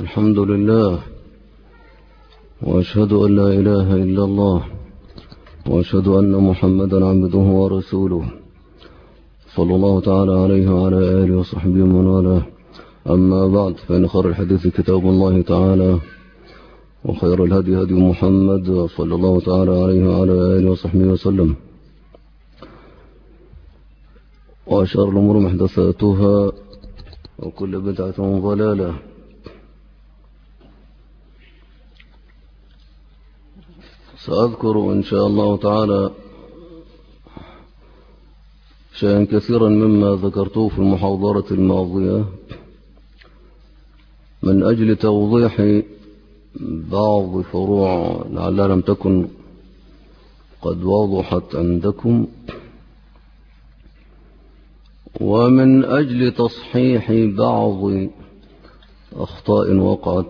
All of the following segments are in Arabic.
الحمد لله، وأشهد أن لا إله إلا الله، وأشهد أن محمدا عبده ورسوله، صلى الله تعالى عليه وعلى آله وصحبه ومن والاه. أما بعد، فإن خير الحديث كتاب الله تعالى، وخير الهدي هدي محمد صلى الله تعالى عليه وعلى آله وصحبه وسلم، وأشهر الأمور محدثاتها، وكل بدعة ضلالة. سأذكر إن شاء الله تعالى شيئا كثيرا مما ذكرته في المحاضرة الماضية من أجل توضيح بعض فروع لعلها لم تكن قد وضحت عندكم، ومن أجل تصحيح بعض أخطاء وقعت.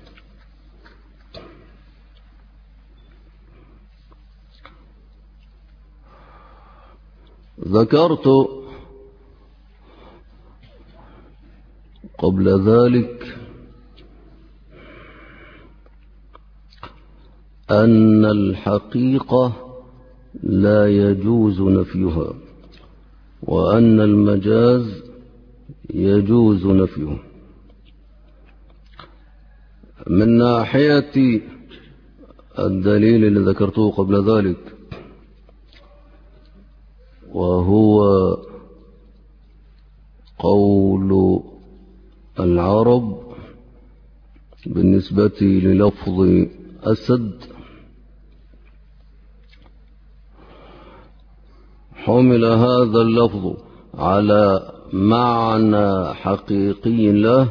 ذكرت قبل ذلك أن الحقيقة لا يجوز نفيها، وأن المجاز يجوز نفيه. من ناحية الدليل الذي ذكرته قبل ذلك، وهو قول العرب بالنسبة للفظ أسد، حمل هذا اللفظ على معنى حقيقي له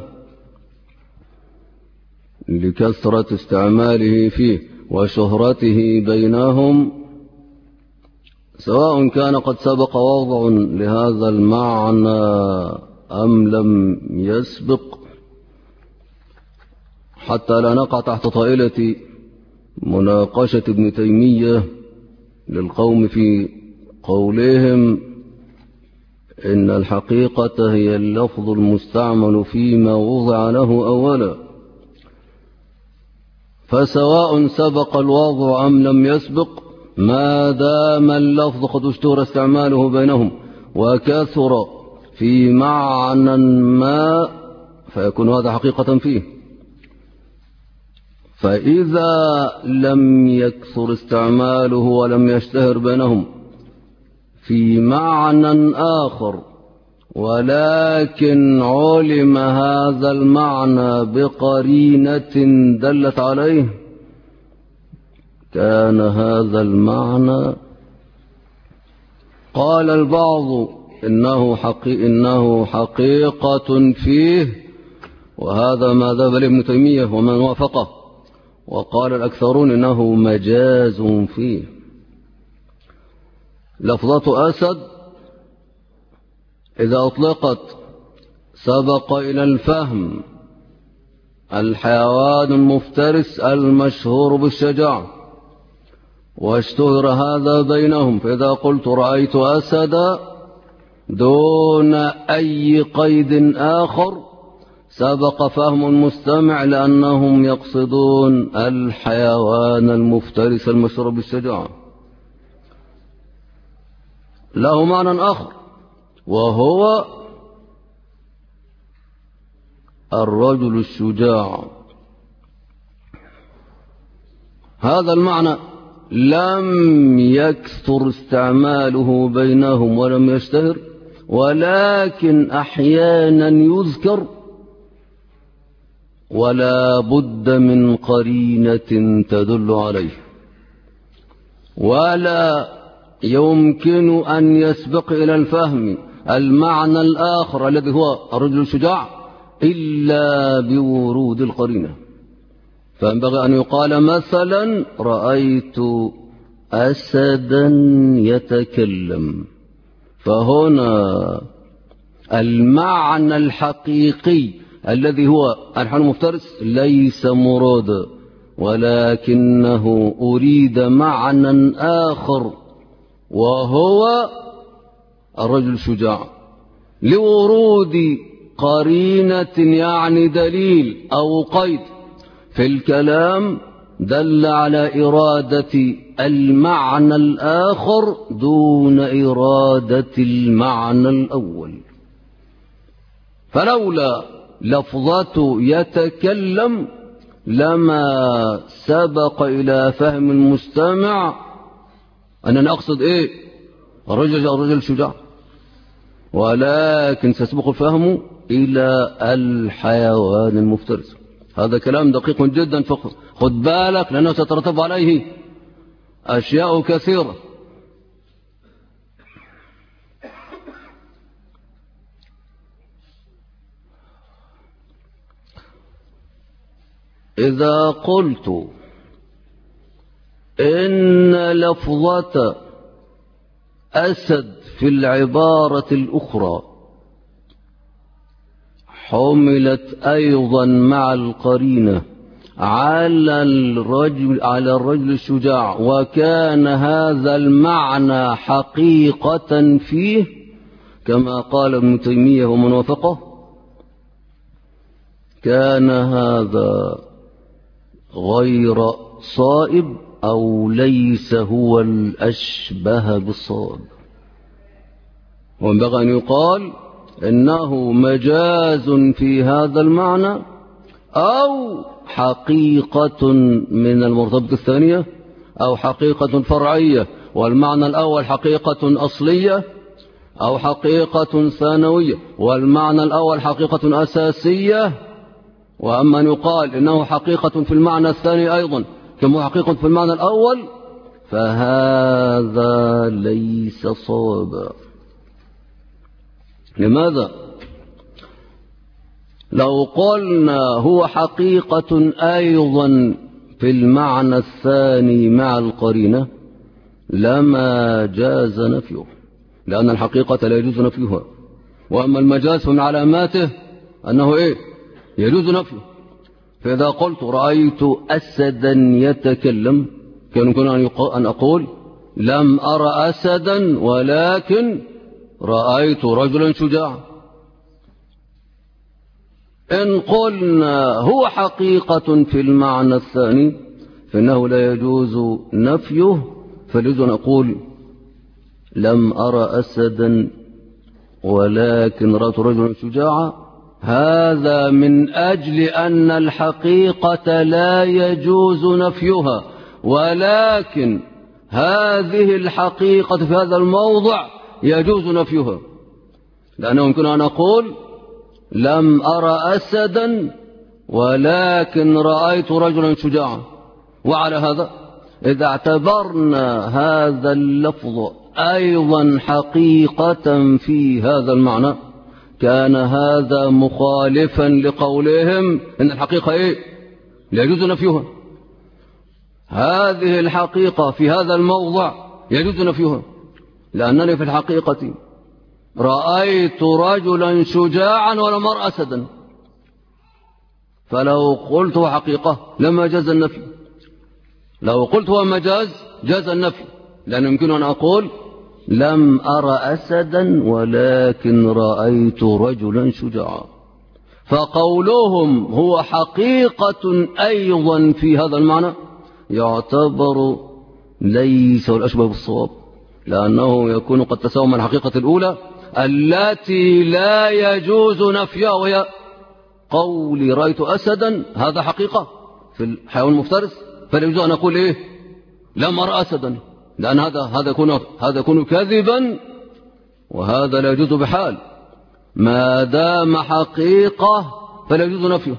لكثرة استعماله فيه وشهرته بينهم، سواء كان قد سبق وضع لهذا المعنى أم لم يسبق، حتى لا نقع تحت طائلة مناقشة ابن تيمية للقوم في قولهم إن الحقيقة هي اللفظ المستعمل فيما وضع له أولا. فسواء سبق الوضع أم لم يسبق، ما دام اللفظ قد اشتهر استعماله بينهم وكثر في معنى ما، فيكون هذا حقيقة فيه. فإذا لم يكثر استعماله ولم يشتهر بينهم في معنى آخر، ولكن علم هذا المعنى بقرينة دلت عليه، كان هذا المعنى قال البعض إنه حقيقة فيه، وهذا ما ذهب إليه ابن تيمية ومن وافقه، وقال الأكثرون إنه مجاز فيه. لفظة أسد إذا أطلقت سبق إلى الفهم الحيوان المفترس المشهور بالشجاعة، واشتهر هذا بينهم. فإذا قلت رأيت أسدا دون أي قيد آخر، سبق فهم المستمع لأنهم يقصدون الحيوان المفترس المشهور بالشجاعة. له معنى آخر، وهو الرجل الشجاع. هذا المعنى لم يكثر استعماله بينهم ولم يشتهر، ولكن أحيانا يذكر، ولا بد من قرينة تدل عليه، ولا يمكن أن يسبق إلى الفهم المعنى الآخر الذي هو الرجل الشجاع إلا بورود القرينة. فينبغي أن يقال مثلا رأيت أسدا يتكلم، فهنا المعنى الحقيقي الذي هو الحيوان المفترس ليس مرادا، ولكنه أريد معنى آخر وهو الرجل الشجاع، لورود قرينة يعني دليل أو قيد في الكلام دل على إرادة المعنى الآخر دون إرادة المعنى الأول. فلولا لفظة يتكلم لما سبق إلى فهم المستمع أننا أقصد إيه؟ الرجل شجاع، ولكن سيسبق الفهم إلى الحيوان المفترس. هذا كلام دقيق جدا، خد بالك لأنه سترتب عليه أشياء كثيرة. إذا قلت إن لفظة أسد في العبارة الأخرى حملت أيضا مع القرينة على الرجل الشجاع، وكان هذا المعنى حقيقة فيه كما قال ابن تيمية ومن وافقه، كان هذا غير صائب أو ليس هو الأشبه بالصواب. وينبغي أن يقال إنه مجاز في هذا المعنى أو حقيقة من المرتبة الثانية أو حقيقة فرعية، والمعنى الأول حقيقة أصلية أو حقيقة ثانوية، والمعنى الأول حقيقة أساسية. وأما أن يقال إنه حقيقة في المعنى الثاني أيضا كما حقيقة في المعنى الأول فهذا ليس صوابا. لماذا؟ لو قلنا هو حقيقة أيضا في المعنى الثاني مع القرينة لما جاز نفيه، لأن الحقيقة لا يجوز نفيها. وأما المجاز من علاماته أنه إيه؟ يجوز نفيه. فإذا قلت رأيت أسدا يتكلم كان يمكن أن أقول لم أرى أسدا ولكن رأيت رجلا شجاعا. إن قلنا هو حقيقة في المعنى الثاني فإنه لا يجوز نفيه، فلذا نقول لم أرى أسدا ولكن رأيت رجلا شجاعا. هذا من أجل أن الحقيقة لا يجوز نفيها، ولكن هذه الحقيقة في هذا الموضع يجوز نفيها، لأنه يمكن أن أقول لم أرى أسدا ولكن رأيت رجلا شجاعا. وعلى هذا إذا اعتبرنا هذا اللفظ أيضا حقيقة في هذا المعنى كان هذا مخالفا لقولهم إن الحقيقة إيه؟ لا يجوز نفيها. هذه الحقيقة في هذا الموضع يجوز نفيها، لأنني في الحقيقة رأيت رجلا شجاعا ولم أرى أسدا، فلو قلت هو حقيقة لما جاز النفي. لو قلت هو مجاز جاز النفي، لأنه يمكن أن أقول لم أرى أسدا ولكن رأيت رجلا شجاعا. فقولهم هو حقيقة أيضا في هذا المعنى يعتبر ليس الأشبه بالصواب، لأنه يكون قد تساوى من الحقيقة الأولى التي لا يجوز نفيها، وهي قولي رأيت أسدا. هذا حقيقة في الحيوان المفترس، فلا يجوز أن أقول إيه لم أرى أسدا، لأن هذا يكون كذبا، وهذا لا يجوز بحال. ما دام حقيقة فلا يجوز نفيه.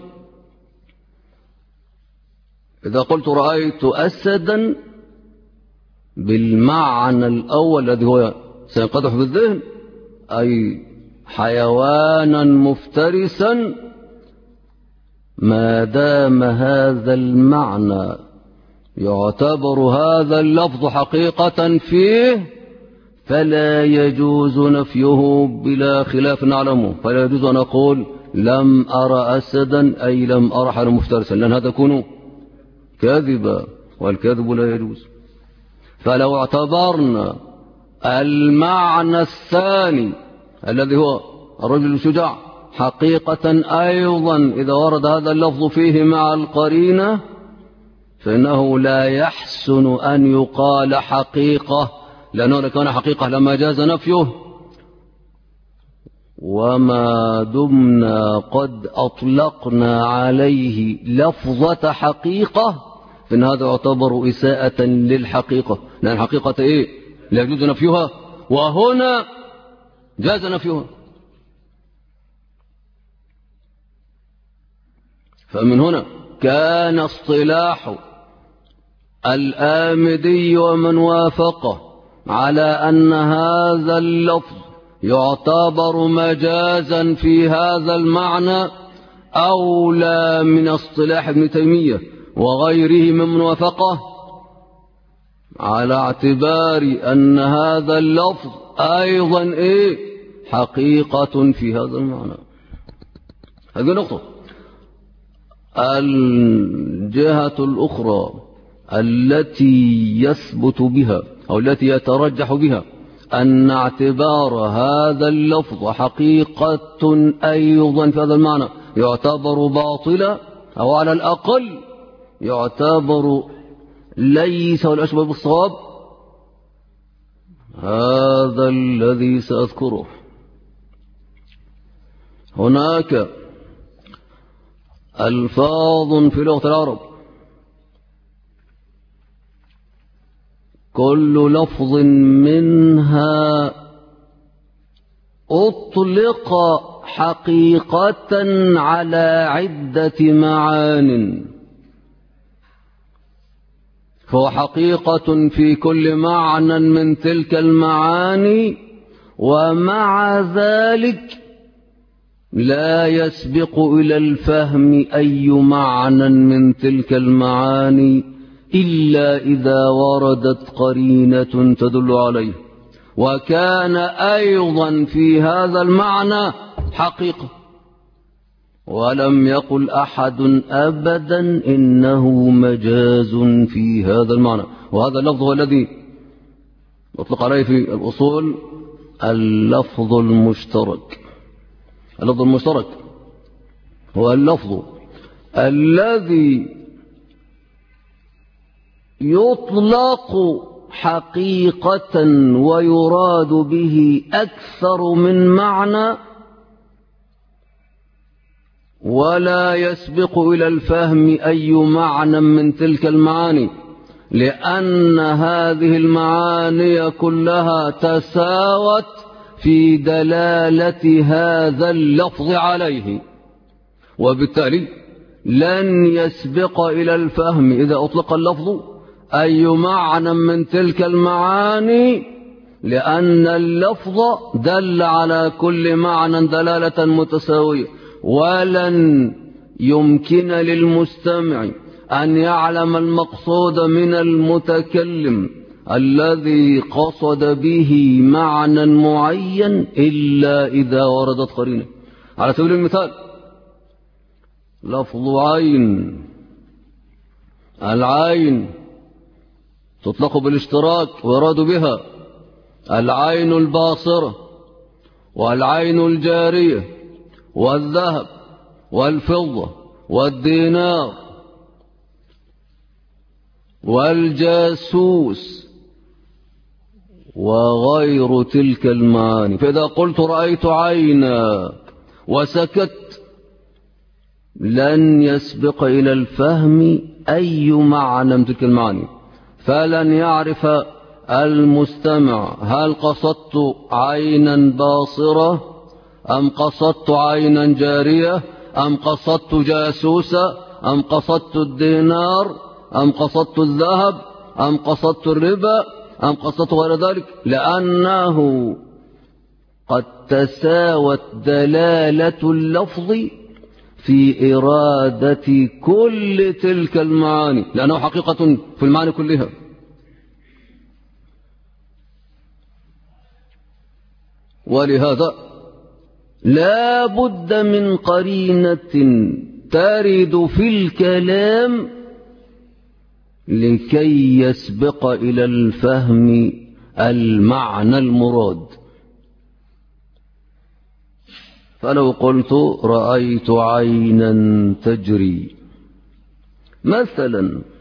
إذا قلت رأيت أسدا بالمعنى الأول الذي هو سينقدح في الذهن أي حيوانا مفترسا، ما دام هذا المعنى يعتبر هذا اللفظ حقيقة فيه فلا يجوز نفيه بلا خلاف نعلمه. فلا يجوز أن أقول لم أرى أسدا أي لم أرى حيوانا مفترسا، لأن هذا يكون كذبا، والكذب لا يجوز. فلو اعتبرنا المعنى الثاني الذي هو الرجل الشجاع حقيقة أيضا إذا ورد هذا اللفظ فيه مع القرينة فإنه لا يحسن أن يقال حقيقة، لأنه لو كان حقيقة لما جاز نفيه، وما دمنا قد أطلقنا عليه لفظة حقيقة فإن هذا يعتبر إساءة للحقيقة، لأن الحقيقة إيه؟ لا يجوز نفيها، وهنا جاز نفيها. فمن هنا كان اصطلاح الآمدي ومن وافقه على أن هذا اللفظ يعتبر مجازا في هذا المعنى أولى من اصطلاح ابن تيمية وغيره ممن وافقه، على اعتبار أن هذا اللفظ أيضا إيه؟ حقيقة في هذا المعنى. هذه نقطة. الجهة الأخرى التي يثبت بها أو التي يترجح بها أن اعتبار هذا اللفظ حقيقة أيضا في هذا المعنى يعتبر باطلا، أو على الأقل يعتبر ليس والأشبه بالصواب، هذا الذي سأذكره. هناك ألفاظ في لغة العرب كل لفظ منها أطلق حقيقة على عدة معان، فهو حقيقة في كل معنى من تلك المعاني، ومع ذلك لا يسبق إلى الفهم أي معنى من تلك المعاني إلا إذا وردت قرينة تدل عليه، وكان أيضا في هذا المعنى حقيقة، ولم يقل أحد أبدا إنه مجاز في هذا المعنى. وهذا اللفظ هو الذي يطلق عليه في الأصول اللفظ المشترك. اللفظ المشترك هو اللفظ الذي يطلق حقيقة ويراد به أكثر من معنى، ولا يسبق إلى الفهم أي معنى من تلك المعاني، لأن هذه المعاني كلها تساوت في دلالة هذا اللفظ عليه، وبالتالي لن يسبق إلى الفهم إذا أطلق اللفظ أي معنى من تلك المعاني، لأن اللفظ دل على كل معنى دلالة متساوية، ولن يمكن للمستمع أن يعلم المقصود من المتكلم الذي قصد به معنى معين إلا إذا وردت قرينة. على سبيل المثال لفظ عين، العين تطلق بالاشتراك ويراد بها العين الباصرة والعين الجارية والذهب والفضة والدينار والجاسوس وغير تلك المعاني. فإذا قلت رأيت عيناك وسكت لن يسبق إلى الفهم أي معنى من تلك المعاني، فلن يعرف المستمع هل قصدت عينا باصرة أم قصدت عينا جارية أم قصدت جاسوسة أم قصدت الدينار أم قصدت الذهب أم قصدت الربا أم قصدت غير ذلك، لأنه قد تساوت دلالة اللفظ في إرادة كل تلك المعاني، لأنه حقيقة في المعاني كلها. ولهذا لا بد من قرينة ترد في الكلام لكي يسبق إلى الفهم المعنى المراد. فلو قلت رأيت عينا تجري مثلا،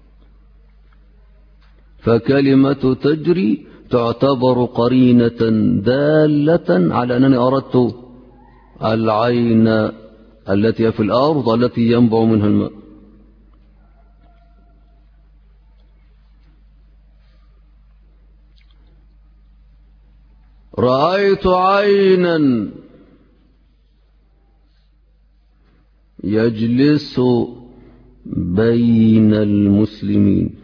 فكلمة تجري تعتبر قرينة دالة على أنني أردت العين التي في الأرض التي ينبع منها الماء. رأيت عينا يجلس بين المسلمين،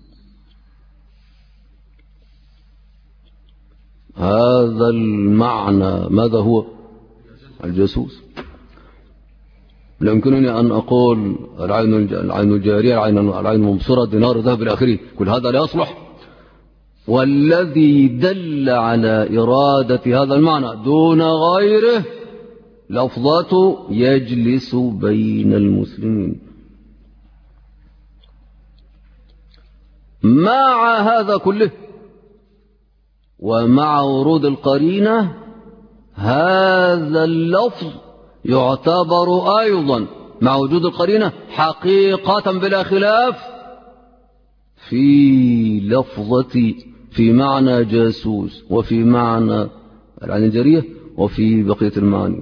هذا المعنى ماذا هو؟ الجاسوس. لا يمكنني أن أقول العين الجارية، العين المبصرة، دينار، ذهب إلى آخره، كل هذا لا يصلح. والذي دل على إرادة هذا المعنى دون غيره لفظة يجلس بين المسلمين. مع هذا كله ومع ورود القرينة هذا اللفظ يعتبر أيضا مع وجود القرينة حقيقة بلا خلاف في لفظة، في معنى جاسوس، وفي معنى العين الجارية، وفي بقية المعاني.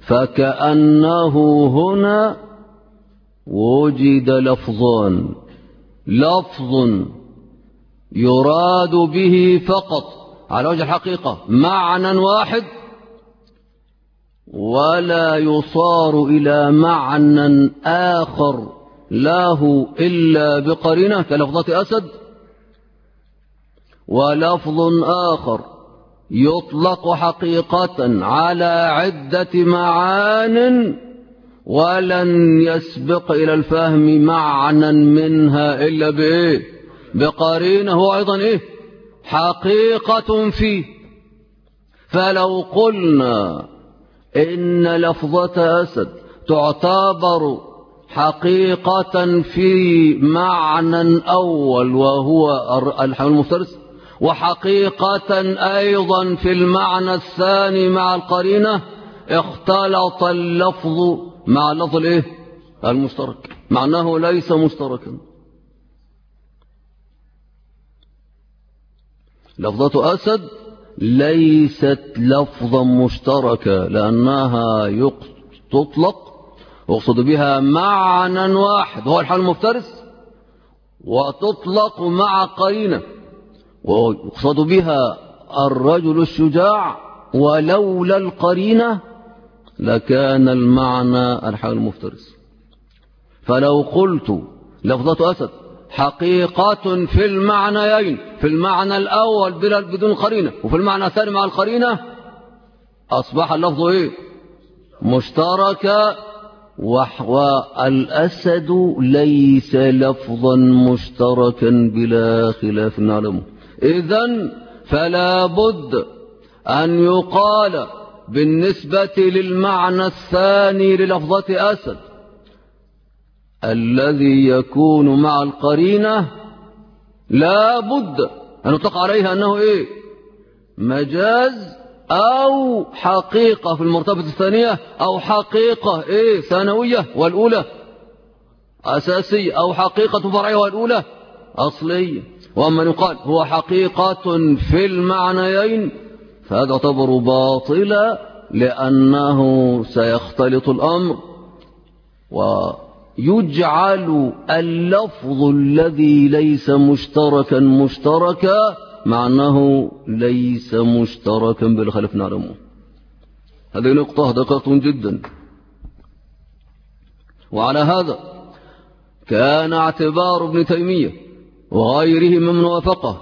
فكأنه هنا وجد لفظان، لفظ يراد به فقط على وجه الحقيقة معنى واحد، ولا يصار إلى معنى آخر له إلا بقرينة كلفظة أسد، ولفظ آخر يطلق حقيقة على عدة معان ولن يسبق إلى الفهم معنى منها إلا بإيه؟ بقرينة، هو أيضا إيه؟ حقيقة فيه. فلو قلنا إن لفظة أسد تعتبر حقيقة في معنى أول وهو الحيوان المفترس، وحقيقة أيضا في المعنى الثاني مع القرينة، اختلط اللفظ مع اللفظ الإيه؟ المشترك، معناه ليس مشتركا. لفظة أسد ليست لفظا مشتركة لأنها تطلق ويقصد بها معنى واحد وهو الحيوان المفترس، وتطلق مع قرينة ويقصد بها الرجل الشجاع، ولولا القرينة لكان المعنى الحيوان المفترس. فلو قلت لفظة أسد حقيقة في المعنيين، في المعنى الأول بدون قرينة وفي المعنى الثاني مع القرينة، أصبح اللفظ إيه؟ مشتركا. والأسد ليس لفظا مشتركا بلا خلاف نعلمه. إذن فلا بد أن يقال بالنسبة للمعنى الثاني للفظة أسد الذي يكون مع القرينة لا بد أن نطلق عليها أنه إيه؟ مجاز أو حقيقة في المرتبة الثانية، أو حقيقة إيه؟ ثانوية والأولى أساسية، أو حقيقة فرعية والأولى أصلية. وأما يقال هو حقيقة في المعنيين فهذا يعتبر باطلا لأنه سيختلط الأمر ويجعل اللفظ الذي ليس مشتركا مع أنه ليس مشتركا بالخلاف نعلمه. هذه نقطة دقيقة جدا. وعلى هذا كان اعتبار ابن تيمية وغيره ممن وافقه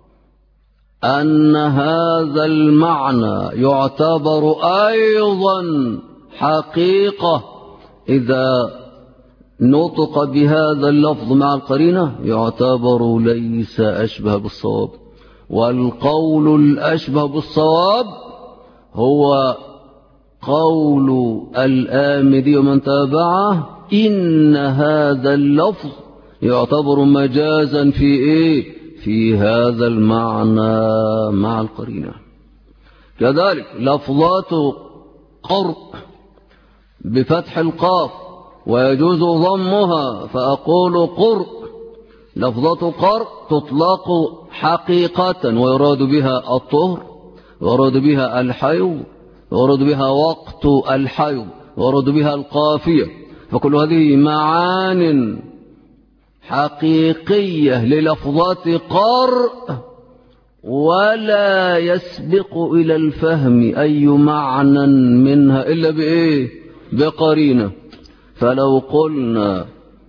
أن هذا المعنى يعتبر أيضا حقيقة إذا نطق بهذا اللفظ مع القرينة، يعتبر ليس أشبه بالصواب. والقول الأشبه بالصواب هو قول الآمدي ومن تابعه إن هذا اللفظ يعتبر مجازا في إيه؟ في هذا المعنى مع القرينة. كذلك لفظات قر بفتح القاف ويجوز ضمها فأقول قر. لفظة قر تطلق حقيقة ويراد بها الطهر، ويراد بها الحيض، ويراد بها وقت الحيض، ويراد بها القافية. فكل هذه معان حقيقية للفظة قر، ولا يسبق إلى الفهم أي معنى منها إلا بإيه؟ بقرينة. فلو قلنا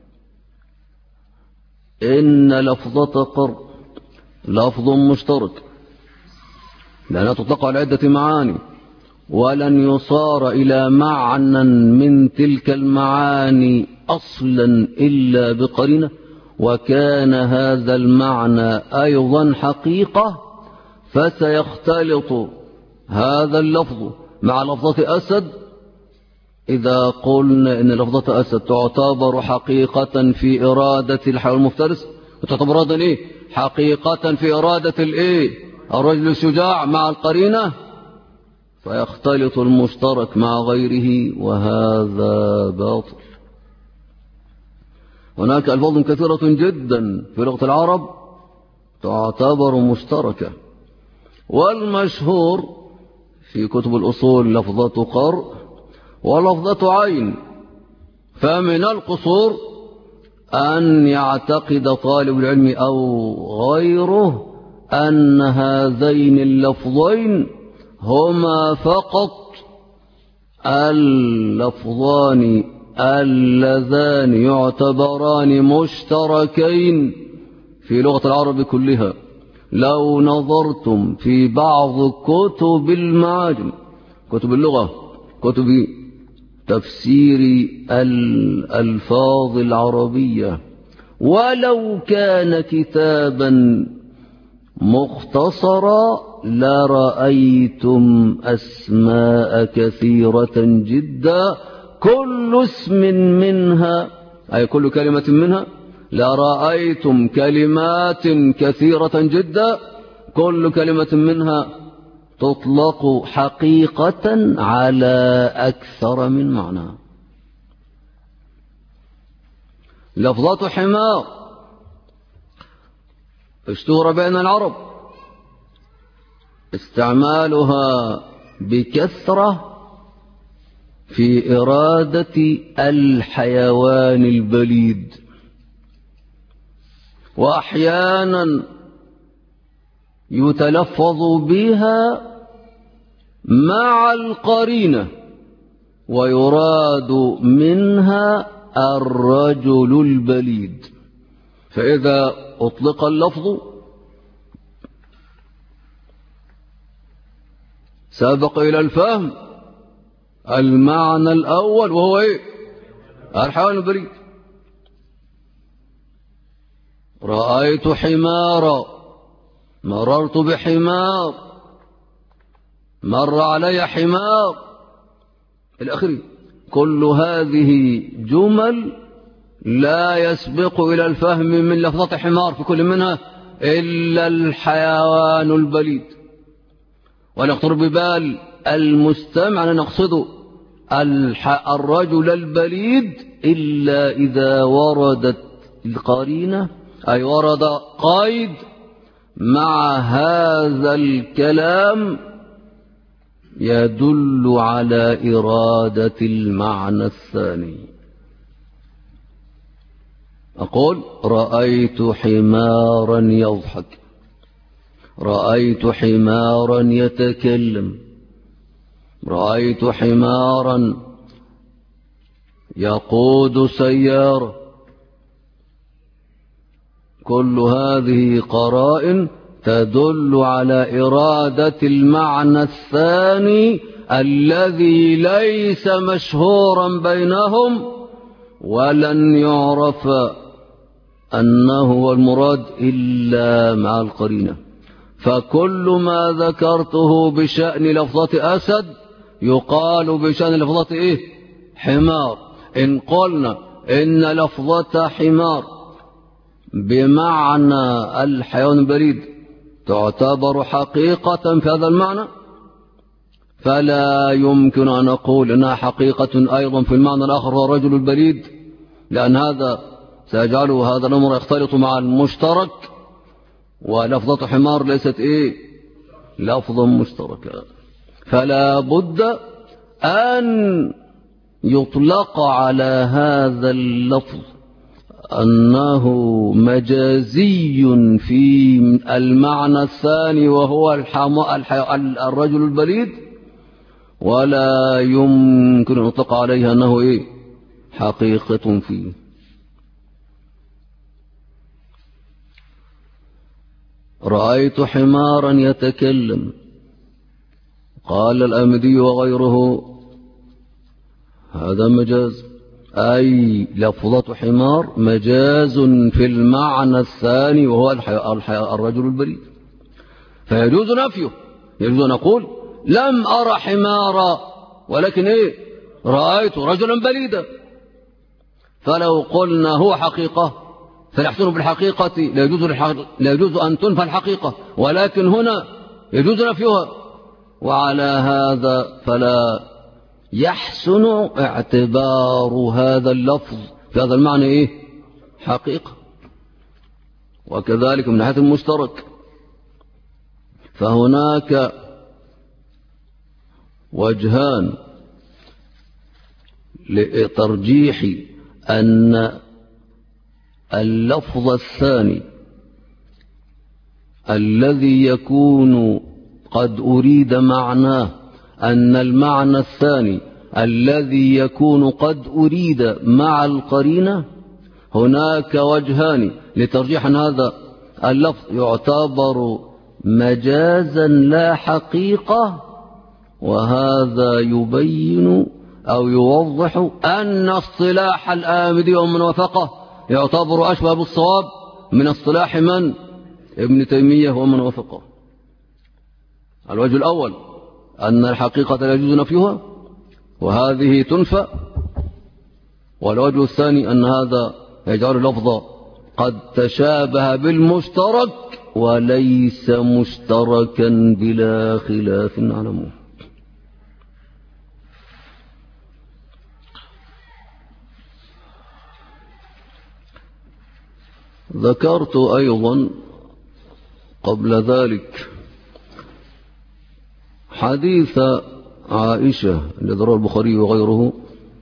إن لفظة قر لفظ مشترك لأنها تطلق على عدة معاني، ولن يصار إلى معنى من تلك المعاني أصلا إلا بقرينة، وكان هذا المعنى أيضا حقيقة، فسيختلط هذا اللفظ مع لفظة أسد. إذا قلنا إن لفظة أسد تعتبر حقيقة في إرادة الحيوان المفترس، وتعتبر أيضا إيه؟ حقيقة في إرادة الإيه؟ الرجل الشجاع مع القرينة، فيختلط المشترك مع غيره، وهذا باطل. هناك ألفاظ كثيرة جدا في لغة العرب تعتبر مشتركة، والمشهور في كتب الأصول لفظة قر ولفظة عين. فمن القصور أن يعتقد طالب العلم أو غيره أن هذين اللفظين هما فقط اللفظان اللذان يعتبران مشتركين في لغة العرب كلها. لو نظرتم في بعض كتب المعاجم، كتب اللغة، كتب تفسير الألفاظ العربية، ولو كان كتابا مختصرا لرأيتم أسماء كثيرة جدا، كل اسم منها أي كل كلمة منها، لرأيتم كلمات كثيرة جدا كل كلمة منها تطلق حقيقة على أكثر من معنى. لفظة حمار اشتهر بين العرب استعمالها بكثرة في إرادة الحيوان البليد، وأحيانا يتلفظ بها مع القرينة ويراد منها الرجل البليد. فإذا أطلق اللفظ سابق إلى الفهم المعنى الأول، وهو إيه؟ الحيوان البليد. رأيت حمارا، مررت بحمار، مر علي حمار إلى آخره. كل هذه جمل لا يسبق إلى الفهم من لفظة حمار في كل منها إلا الحيوان البليد. ولا يخطر ببال المستمع أن نقصد الرجل البليد إلا إذا وردت القرينة، أي ورد قيد مع هذا الكلام يدل على إرادة المعنى الثاني. أقول رأيت حمارا يضحك، رأيت حمارا يتكلم، رأيت حمارا يقود سيارة. كل هذه قرائن تدل على إرادة المعنى الثاني الذي ليس مشهورا بينهم، ولن يعرف أنه هو المراد إلا مع القرينة. فكل ما ذكرته بشأن لفظة أسد يقال بشأن لفظة إيه؟ حمار. إن قلنا إن لفظة حمار بمعنى الحيوان البليد تعتبر حقيقة في هذا المعنى، فلا يمكن أن أقول إنها حقيقة أيضا في المعنى الآخر هو الرجل البليد، لأن هذا سيجعله هذا الأمر يختلط مع المشترك، ولفظة حمار ليست لفظا مشتركا. فلا بد أن يطلق على هذا اللفظ أنه مجازي في المعنى الثاني وهو الرجل البليد، ولا يمكن أن يطلق عليه أنه حقيقة فيه. رأيت حمارا يتكلم، قال الآمدي وغيره هذا مجاز، أي لفظة حمار مجاز في المعنى الثاني وهو الرجل البليد، فيجوز نفيه. يجوز أن أقول لم أرى حمارا ولكن رأيت رجلا بليدا، فلو قلنا هو حقيقة فنحسن بالحقيقة لا يجوز أن تنفى الحقيقة، ولكن هنا يجوز نفيها، وعلى هذا فلا يحسن اعتبار هذا اللفظ في هذا المعنى حقيقة. وكذلك من ناحية المشترك فهناك وجهان لترجيح أن اللفظ الثاني الذي يكون قد أريد معناه، أن المعنى الثاني الذي يكون قد أريد مع القرينة، هناك وجهان لترجيح أن هذا اللفظ يعتبر مجازا لا حقيقة، وهذا يبين أو يوضح أن اصطلاح الآمدي ومن وافقه يعتبر أشبه بالصواب من اصطلاح من؟ ابن تيمية ومن وافقه. الوجه الأول أن الحقيقة لا يجوز نفيها وهذه تنفى، والوجه الثاني أن هذا يجعل اللفظ قد تشابه بالمشترك وليس مشتركا بلا خلاف نعلمه. ذكرت أيضا قبل ذلك حديث عائشة الذي رواه البخاري وغيره: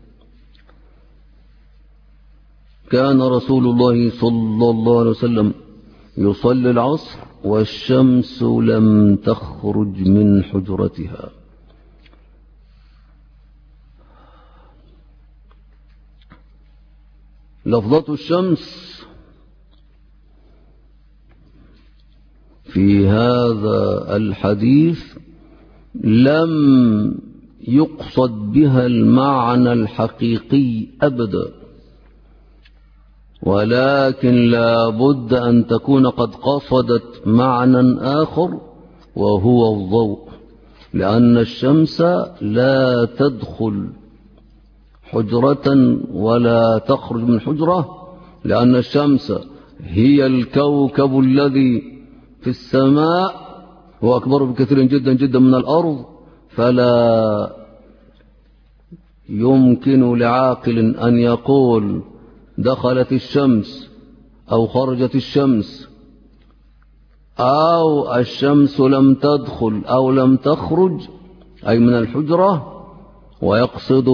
كان رسول الله صلى الله عليه وسلم يصلي العصر والشمس لم تخرج من حجرتها. لفظة الشمس في هذا الحديث لم يقصد بها المعنى الحقيقي أبدا، ولكن لا بد أن تكون قد قصدت معنى آخر وهو الضوء، لأن الشمس لا تدخل حجرة ولا تخرج من حجرة، لأن الشمس هي الكوكب الذي في السماء هو أكبر بكثير جدا جدا من الأرض، فلا يمكن لعاقل أن يقول دخلت الشمس أو خرجت الشمس أو الشمس لم تدخل أو لم تخرج أي من الحجرة، ويقصد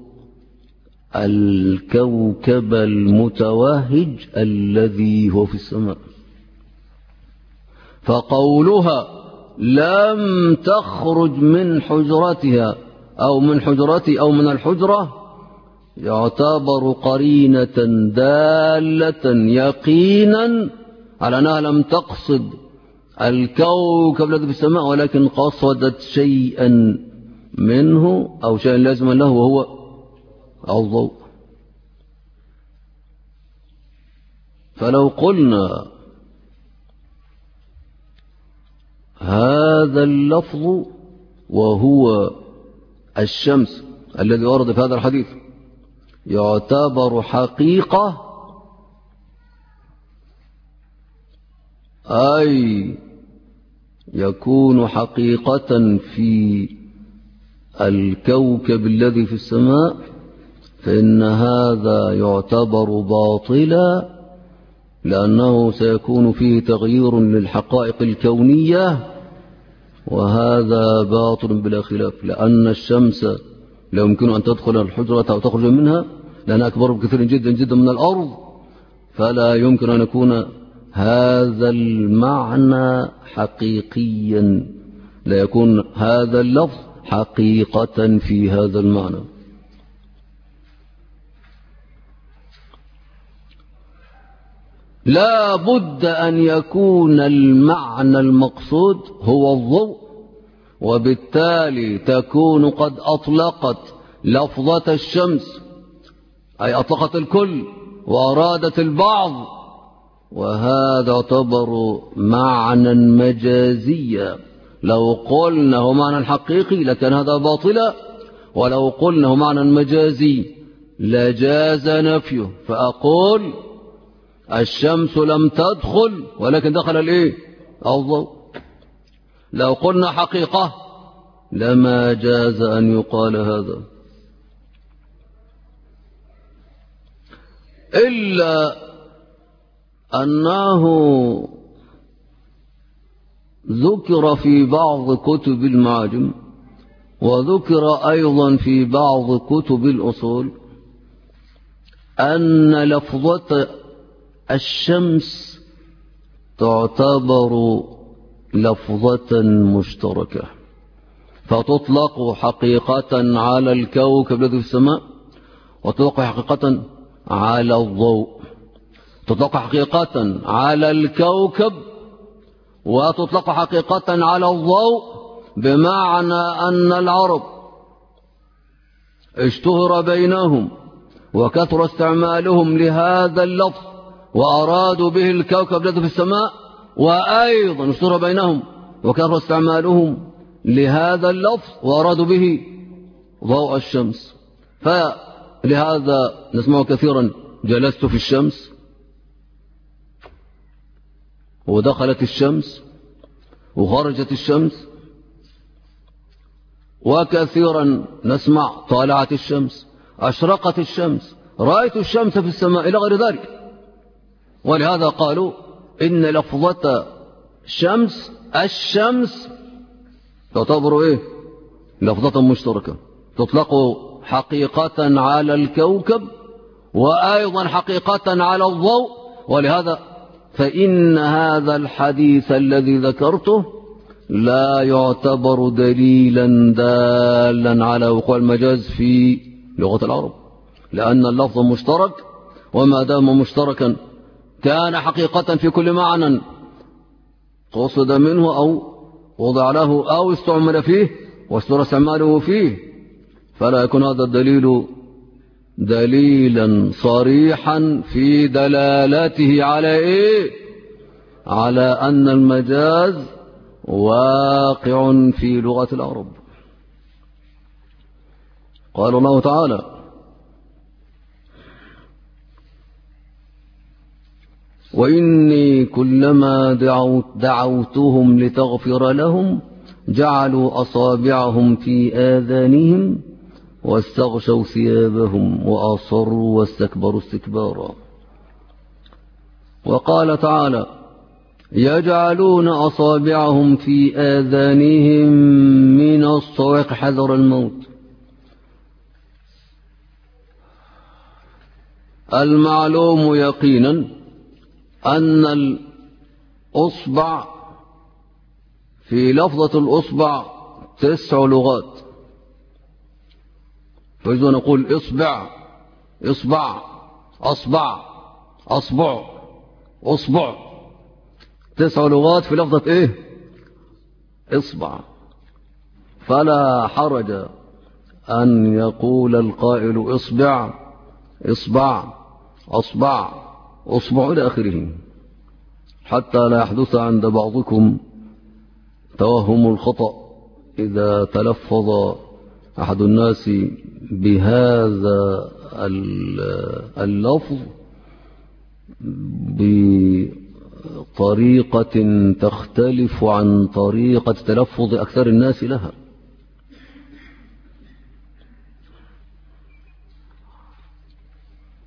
الكوكب المتوهج الذي هو في السماء. فقولها لم تخرج من حجرتها أو من حجرتي أو من الحجرة يعتبر قرينة دالة يقينا على أنها لم تقصد الكوكب الذي في السماء، ولكن قصدت شيئا منه أو شيئا لازما له وهو الضوء. فلو قلنا هذا اللفظ وهو الشمس الذي ورد في هذا الحديث يعتبر حقيقة، أي يكون حقيقة في الكوكب الذي في السماء فإن هذا يعتبر باطلا، لأنه سيكون فيه تغيير للحقائق الكونية، وهذا باطل بلا خلاف، لأن الشمس لا يمكن أن تدخل الحجرة أو تخرج منها، لأنها أكبر بكثير جدا جدا من الأرض، فلا يمكن أن يكون هذا المعنى حقيقيا، لا يكون هذا اللفظ حقيقة في هذا المعنى. لا بد أن يكون المعنى المقصود هو الضوء، وبالتالي تكون قد أطلقت لفظة الشمس، أي أطلقت الكل وأرادت البعض، وهذا يعتبر معنى مجازيا. لو قلنا هو معنى حقيقي لكان هذا باطلا، ولو قلنا هو معنى مجازي لجاز نفيه، فأقول الشمس لم تدخل ولكن دخل الايه؟ الضوء. لو قلنا حقيقة لما جاز أن يقال هذا، إلا أنه ذكر في بعض كتب المعاجم، وذكر أيضا في بعض كتب الأصول، أن لفظة الشمس تعتبر لفظة مشتركة، فتطلق حقيقة على الكوكب الذي في السماء، وتطلق حقيقة على الضوء، تطلق حقيقة على الكوكب وتطلق حقيقة على الضوء، بمعنى أن العرب اشتهر بينهم وكثر استعمالهم لهذا اللفظ وأرادوا به الكوكب الذي في السماء، وأيضا اشتهر بينهم وكثر استعمالهم لهذا اللفظ وأرادوا به ضوء الشمس. فلهذا نسمع كثيرا جلست في الشمس، ودخلت الشمس، وخرجت الشمس، وكثيرا نسمع طالعت الشمس، أشرقت الشمس، رأيت الشمس في السماء، إلى غير ذلك. ولهذا قالوا إن لفظة الشمس تعتبر إيه؟ لفظة مشتركة، تطلق حقيقة على الكوكب وأيضا حقيقة على الضوء. ولهذا فإن هذا الحديث الذي ذكرته لا يعتبر دليلا دالا على وقوع المجاز في لغة العرب، لأن اللفظ مشترك، وما دام مشتركا كان حقيقة في كل معنى قصد منه أو وضع له أو استعمل فيه واستر استعماله فيه، فلا يكون هذا الدليل دليلا صريحا في دلالته على إيه؟ على أن المجاز واقع في لغة العرب. قال الله تعالى: وإني كلما دعوتهم لتغفر لهم جعلوا أصابعهم في آذانهم واستغشوا ثيابهم وأصروا واستكبروا استكبارا. وقال تعالى: يجعلون أصابعهم في آذانهم من الصواعق حذر الموت. المعلوم يقينا أن الأصبع في لفظة الأصبع 9 لغات، فإذا نقول إصبع، إصبع، أصبع، أصبع، أصبع، 9 لغات في لفظة إيه؟ إصبع. فلا حرج أن يقول القائل إصبع، إصبع، أصبع، أصبع إلى آخره، حتى لا يحدث عند بعضكم توهم الخطأ إذا تلفظ أحد الناس بهذا اللفظ بطريقة تختلف عن طريقة تلفظ أكثر الناس لها.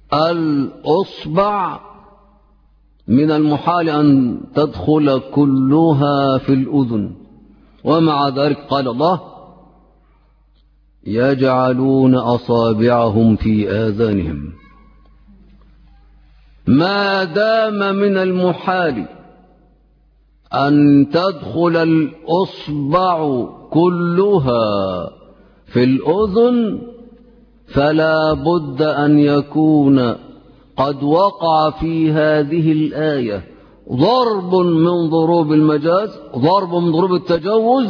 الأصبع من المحال أن تدخل كلها في الأذن، ومع ذلك قال الله يجعلون أصابعهم في آذانهم. ما دام من المحال أن تدخل الأصبع كلها في الأذن فلا بد أن يكون قد وقع في هذه الآية ضرب من ضروب المجاز، ضرب من ضروب التجوز،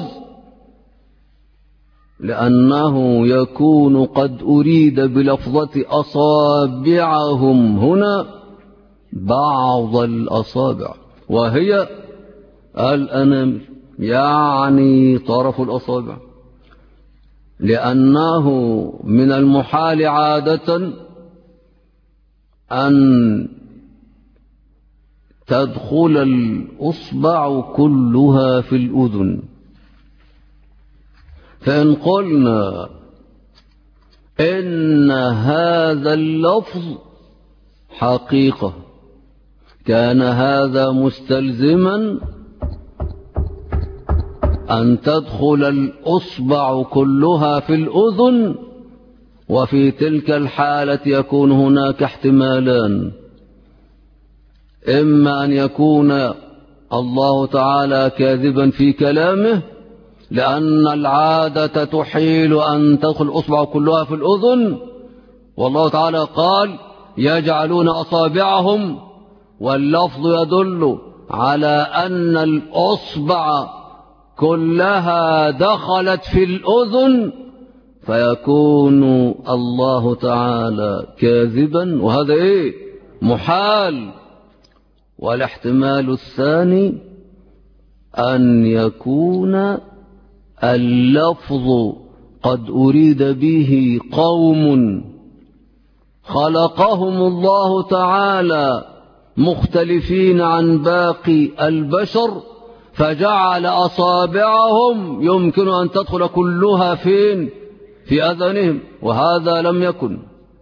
لأنه يكون قد أريد بلفظة أصابعهم هنا بعض الأصابع، وهي الأنامل، يعني طرف الأصابع، لأنه من المحال عادة أن تدخل الأصبع كلها في الأذن. فإن قلنا إن هذا اللفظ حقيقة كان هذا مستلزما أن تدخل الأصبع كلها في الأذن، وفي تلك الحالة يكون هناك احتمالان: إما أن يكون الله تعالى كاذبا في كلامه لأن العادة تحيل أن تدخل الأصبع كلها في الأذن، والله تعالى قال يجعلون أصابعهم، واللفظ يدل على أن الأصبع كلها دخلت في الأذن، فيكون الله تعالى كاذبا، وهذا محال. والاحتمال الثاني أن يكون اللفظ قد أريد به قوم خلقهم الله تعالى مختلفين عن باقي البشر، فجعل أصابعهم يمكن أن تدخل كلها فين؟ في أذانهم، وهذا لم يكن،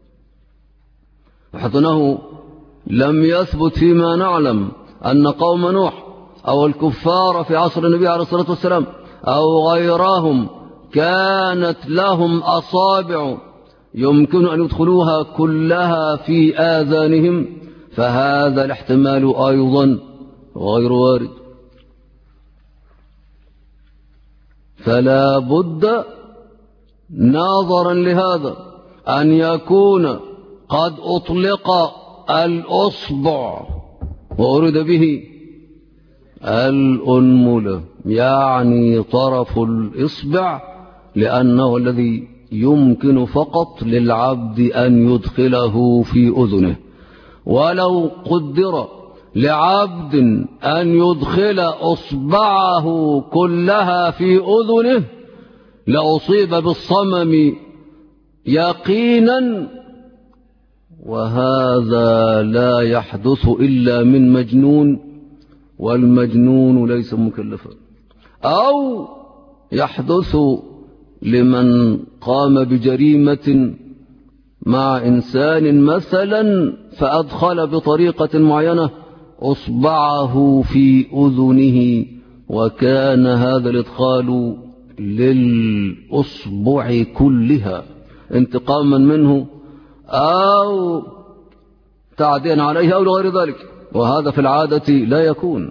حتى أنه لم يثبت فيما نعلم أن قوم نوح أو الكفار في عصر النبي عليه الصلاة والسلام أو غيرهم كانت لهم أصابع يمكن أن يدخلوها كلها في آذانهم، فهذا الاحتمال أيضا غير وارد. فلا بد ناظرا لهذا أن يكون قد أطلق الأصبع وأريد به الأنملة، يعني طرف الإصبع، لأنه الذي يمكن فقط للعبد أن يدخله في أذنه. ولو قدر لعبد أن يدخل أصبعه كلها في أذنه لأصيب بالصمم يقينا، وهذا لا يحدث إلا من مجنون، والمجنون ليس مكلفا. أو يحدث لمن قام بجريمة مع إنسان مثلا فأدخل بطريقة معينة أصبعه في أذنه، وكان هذا الإدخال للأصبع كلها انتقاما منه أو تعديا عليه أو لغير ذلك، وهذا في العادة لا يكون.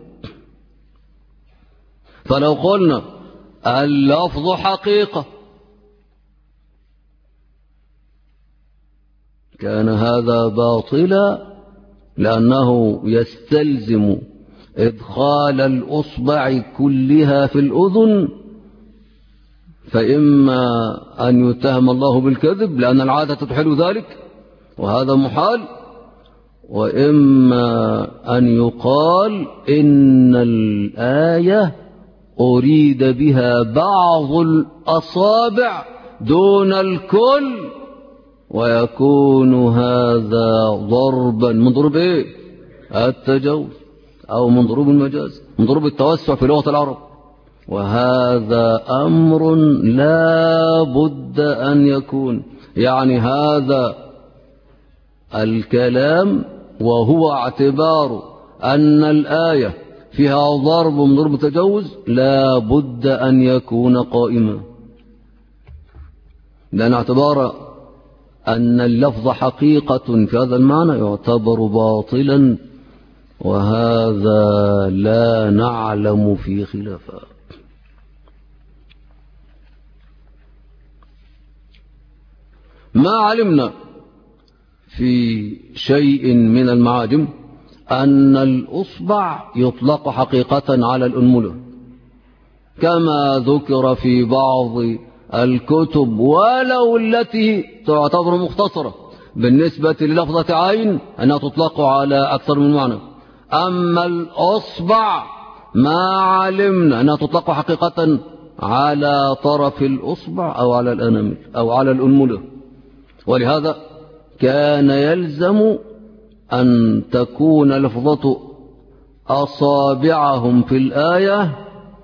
فلو قلنا اللفظ حقيقة كان هذا باطلا، لأنه يستلزم إدخال الأصبع كلها في الأذن، فإما أن يتهم الله بالكذب لأن العادة تحل ذلك وهذا محال، وإما أن يقال إن الآية أريد بها بعض الأصابع دون الكل، ويكون هذا ضربا من ضروب التجوز أو من ضروب المجاز، من ضروب التوسع في لغة العرب، وهذا أمر لا بد أن يكون. يعني هذا الكلام، وهو اعتبار أن الآية فيها ضرب من ضرب التجوز لا بد أن يكون قائما، لأن اعتبار أن اللفظ حقيقة في هذا المعنى يعتبر باطلا، وهذا لا نعلم فيه خلافا. ما علمنا في شيء من المعاجم أن الأصبع يطلق حقيقة على الأنملة، كما ذكر في بعض الكتب ولو التي تعتبر مختصرة بالنسبة للفظة عين أنها تطلق على أكثر من معنى. أما الأصبع ما علمنا أنها تطلق حقيقة على طرف الأصبع أو على الأنامل أو على الأنملة، ولهذا كان يلزم أن تكون لفظة أصابعهم في الآية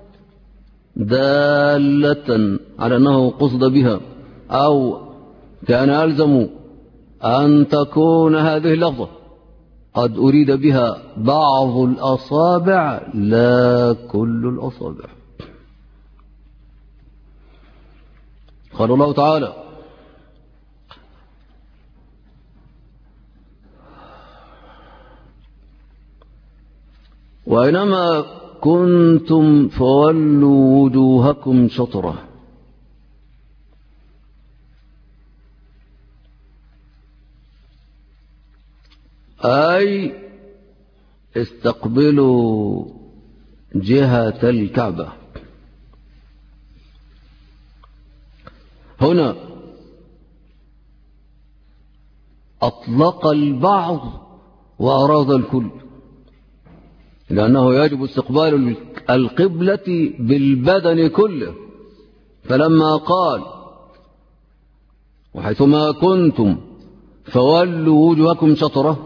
دالة على أنه قصد بها، أو كان يلزم أن تكون هذه اللفظة قد أريد بها بعض الأصابع لا كل الأصابع. قال الله تعالى: وإنما كنتم فولوا وجوهكم شطرة، أي استقبلوا جهة الكعبة. هنا أطلق البعض وأراد الكل، لأنه يجب استقبال القبلة بالبدن كله، فلما قال: وحيثما كنتم فولوا وجوهكم شطرة،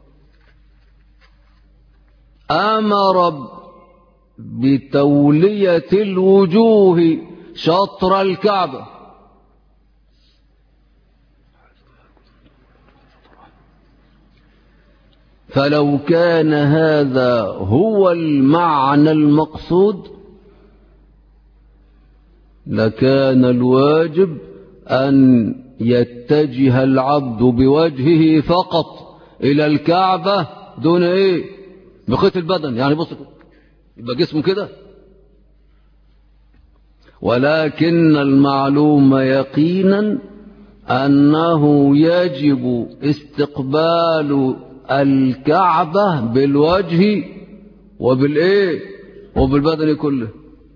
أمر بتولية الوجوه شطر الكعبة، فلو كان هذا هو المعنى المقصود لكان الواجب أن يتجه العبد بوجهه فقط إلى الكعبة دون بقية البدن، يعني بص يبقى جسمه كده. ولكن المعلوم يقينا أنه يجب استقبال الكعبة بالوجه وبالبدن كله.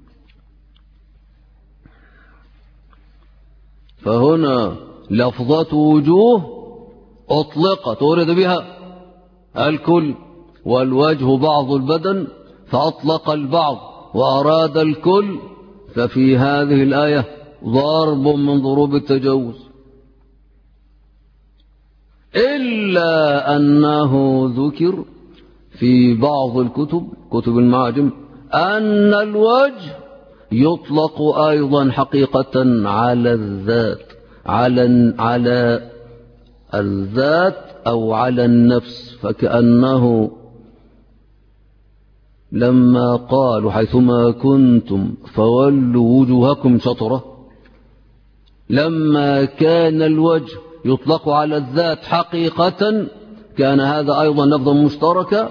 فهنا لفظة وجوه أطلقت ورد بها الكل، والوجه بعض البدن فأطلق البعض وأراد الكل، ففي هذه الآية ضرب من ضروب التجوز، إلا أنه ذكر في بعض كتب المعاجم أن الوجه يطلق أيضا حقيقة على الذات، على الذات أو على النفس، فكأنه لما قالوا حيثما كنتم فولوا وجوهكم شطرة، لما كان الوجه يطلق على الذات حقيقة كان هذا أيضا لفظا مشتركا،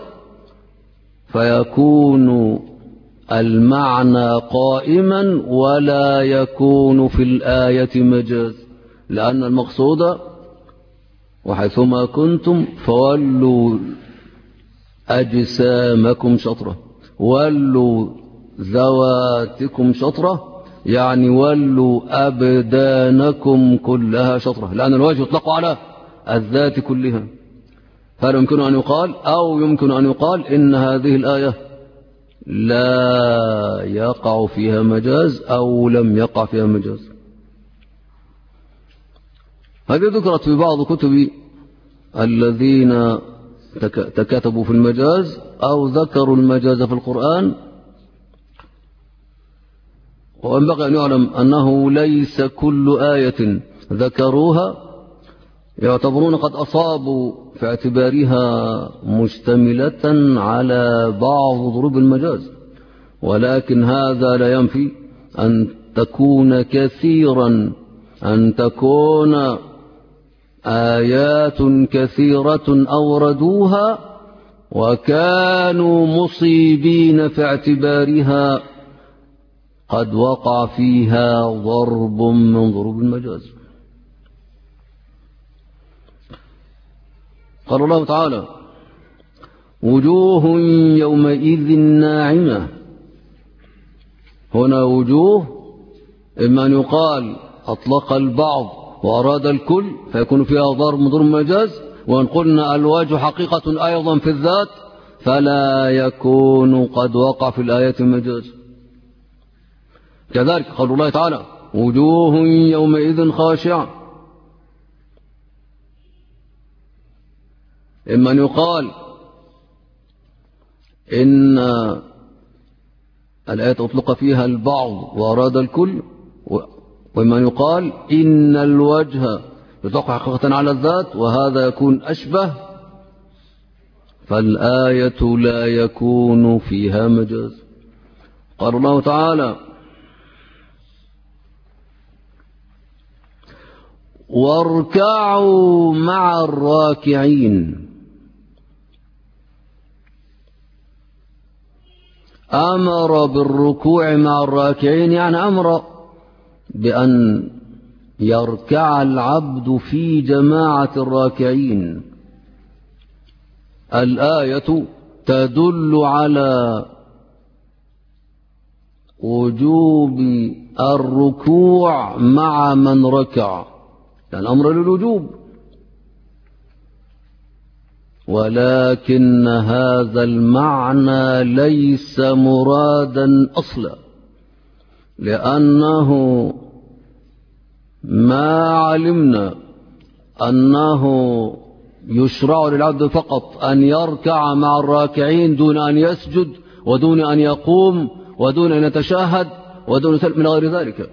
فيكون المعنى قائما ولا يكون في الآية مجاز، لأن المقصود وحيثما كنتم فولوا أجسامكم شطرة، ولوا ذواتكم شطرة، يعني ولوا أبدانكم كلها شطرة، لأن الوجه يطلق على الذات كلها. هل يمكن أن يقال أو يمكن أن يقال إن هذه الآية لا يقع فيها مجاز أو لم يقع فيها مجاز؟ هذه ذكرت في بعض كتب الذين تكاتبوا في المجاز أو ذكروا المجاز في القرآن، وينبغي أن يعلم أنه ليس كل آية ذكروها يعتبرون قد أصابوا في اعتبارها مشتملة على بعض ضروب المجاز، ولكن هذا لا ينفي أن تكون كثيرا، أن تكون آيات كثيرة أوردوها وكانوا مصيبين في اعتبارها قد وقع فيها ضرب من ضروب المجاز. قال الله تعالى: وجوه يومئذ ناعمة. هنا وجوه إما أن يقال أطلق البعض وأراد الكل فيكون فيها ضرب من ضروب المجاز، وإن قلنا الوجه حقيقة أيضا في الذات فلا يكون قد وقع في الآية المجاز. كذلك قال الله تعالى: وجوه يومئذ خاشعة. إما أن يقال إن الآية أطلق فيها البعض وأراد الكل، وإما أن يقال إن الوجه يطلق حقيقة على الذات وهذا يكون أشبه، فالآية لا يكون فيها مجاز. قال الله تعالى: واركعوا مع الراكعين. أمر بالركوع مع الراكعين، يعني أمر بأن يركع العبد في جماعة الراكعين. الآية تدل على وجوب الركوع مع من ركع، يعني الأمر للوجوب، ولكن هذا المعنى ليس مرادا أصلا، لأنه ما علمنا أنه يشرع للعبد فقط أن يركع مع الراكعين دون أن يسجد ودون أن يقوم ودون أن يتشاهد ودون من غير ذلك.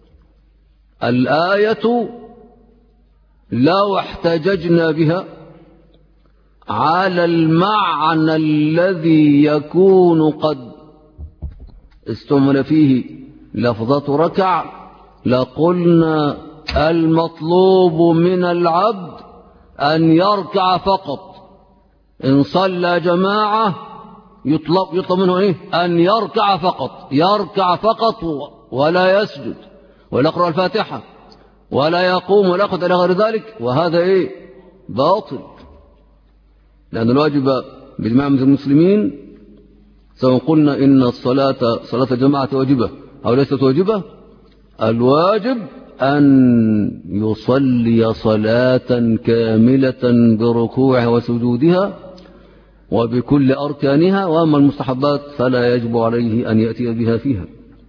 الآية لو احتججنا بها على المعنى الذي يكون قد استعمل فيه لفظة ركع لقلنا المطلوب من العبد أن يركع فقط. إن صلى جماعة يطلب منه إيه؟ أن يركع فقط، يركع فقط ولا يسجد ولا يقرأ الفاتحة ولا يقوم ولا يأخذ إلى غير ذلك، وهذا إيه؟ باطل، لأن الواجب بجماعة المسلمين سواء قلنا إن صلاة جماعة واجبة أو ليست واجبة، الواجب أن يصلي صلاة كاملة بركوعها وسجودها وبكل أركانها، وأما المستحبات فلا يجب عليه أن يأتي بها فيها.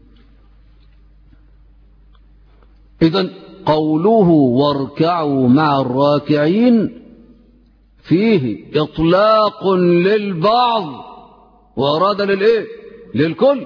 إذن قوله واركعوا مع الراكعين فيه إطلاق للبعض وأراد للكل،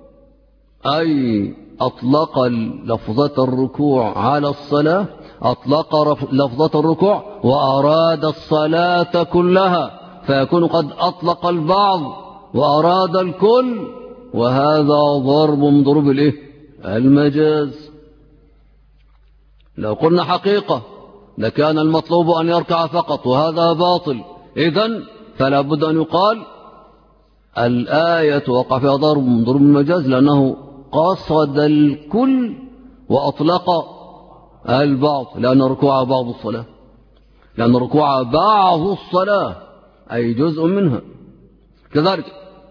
أي أطلق لفظة الركوع على الصلاة، أطلق لفظة الركوع وأراد الصلاة كلها، فيكون قد أطلق البعض وأراد الكل، وهذا ضرب من ضروب المجاز. لو قلنا حقيقة لكان المطلوب أن يركع فقط، وهذا باطل. إذن فلا بد أن يقال الآية وقع فيها ضرب من ضروب المجاز، لأنه قصد الكل وأطلق البعض، لأن الركوع بعض الصلاة، لأن الركوع بعض الصلاة أي جزء منها. كذلك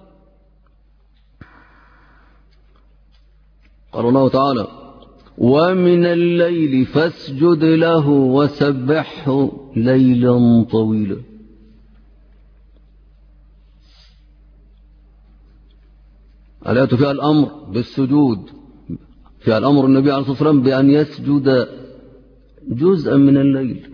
قال الله تعالى: ومن الليل فاسجد له وسبحه ليلا طويلا. الآية فيها الأمر بالسجود، فيها الأمر النبي عليه الصلاة والسلام بأن يسجد جزءا من الليل،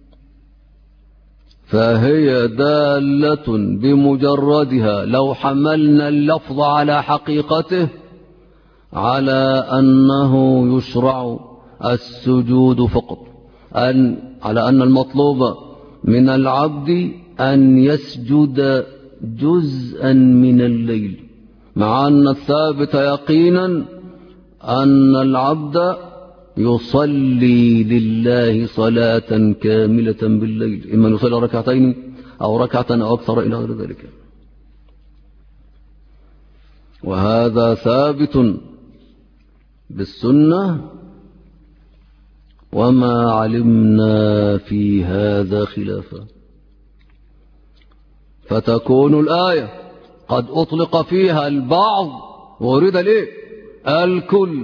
فهي دالة بمجردها لو حملنا اللفظ على حقيقته على أنه يشرع السجود فقط. على أن المطلوب من العبد أن يسجد جزءا من الليل، مع أن الثابت يقينا أن العبد يصلي لله صلاة كاملة بالليل، إما يصلي ركعتين أو ركعة أو أكثر إلى غير ذلك. وهذا ثابت بالسنة، وما علمنا في هذا خلافا. فتكون الآية قد أطلق فيها البعض وأريد ليه الكل،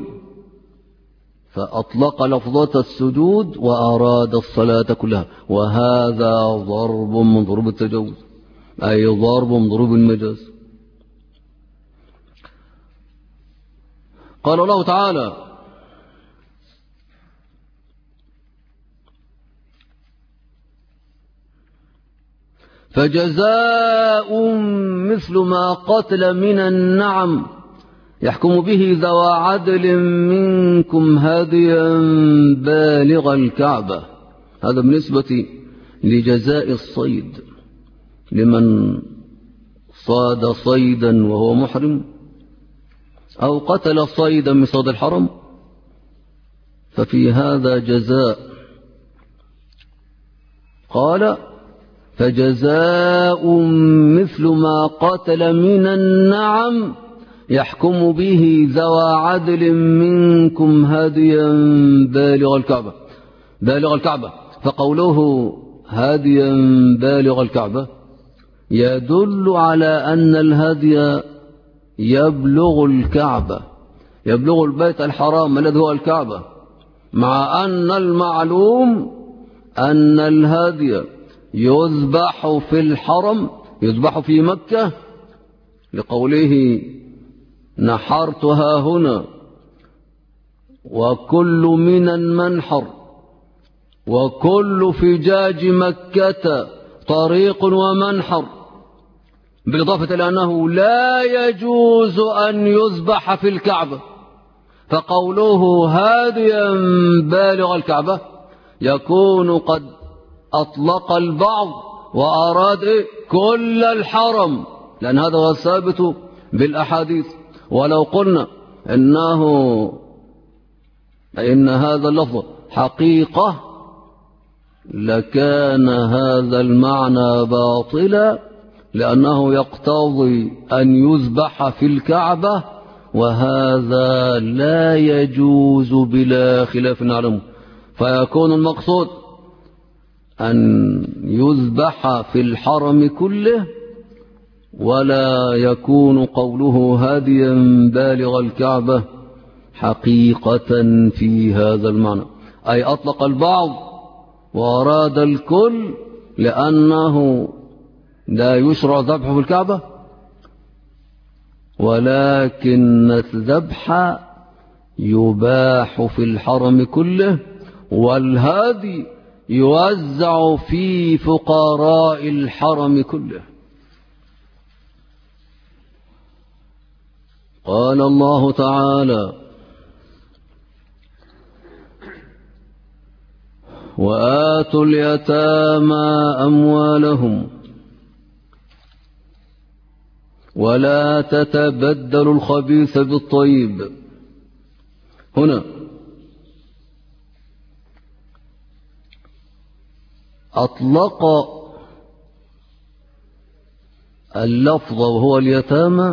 فأطلق لفظة السجود وأراد الصلاة كلها، وهذا ضرب من ضروب التجوز، أي ضرب من ضروب المجاز. قال الله تعالى: فجزاء مثل ما قتل من النعم يحكم به ذوى عدل منكم هديا بالغ الكعبة. هذا بالنسبة لجزاء الصيد، لمن صاد صيدا وهو محرم أو قتل صيدا من صيد الحرم، ففي هذا جزاء. قال: فجزاء مثل ما قتل من النعم يحكم به ذوى عدل منكم هديا بالغ الكعبة. بالغ الكعبة، فقوله هديا بالغ الكعبة يدل على أن الهدي يبلغ الكعبة، يبلغ البيت الحرام الذي هو الكعبة، مع أن المعلوم أن الهدي يذبح في الحرم، يذبح في مكة، لقوله: نحرتها هنا، وكل من المنحر، وكل فجاج مكة طريق ومنحر، بالإضافة إلى أنه لا يجوز أن يذبح في الكعبة. فقوله هاديا بالغ الكعبة يكون قد أطلق البعض وأراد كل الحرم، لأن هذا هو الثابت بالأحاديث. ولو قلنا إن هذا اللفظ حقيقة لكان هذا المعنى باطلا، لأنه يقتضي أن يذبح في الكعبة، وهذا لا يجوز بلا خلاف نعلمه. فيكون المقصود أن يذبح في الحرم كله، ولا يكون قوله هاديا بالغ الكعبة حقيقة في هذا المعنى، أي أطلق البعض وأراد الكل، لأنه لا يشرع ذبحه في الكعبة، ولكن الذبح يباح في الحرم كله، والهادي يوزع في فقراء الحرم كله. قال الله تعالى: وآتوا اليتامى أموالهم ولا تتبدلوا الخبيث بالطيب. هنا أطلق اللفظ وهو اليتامى،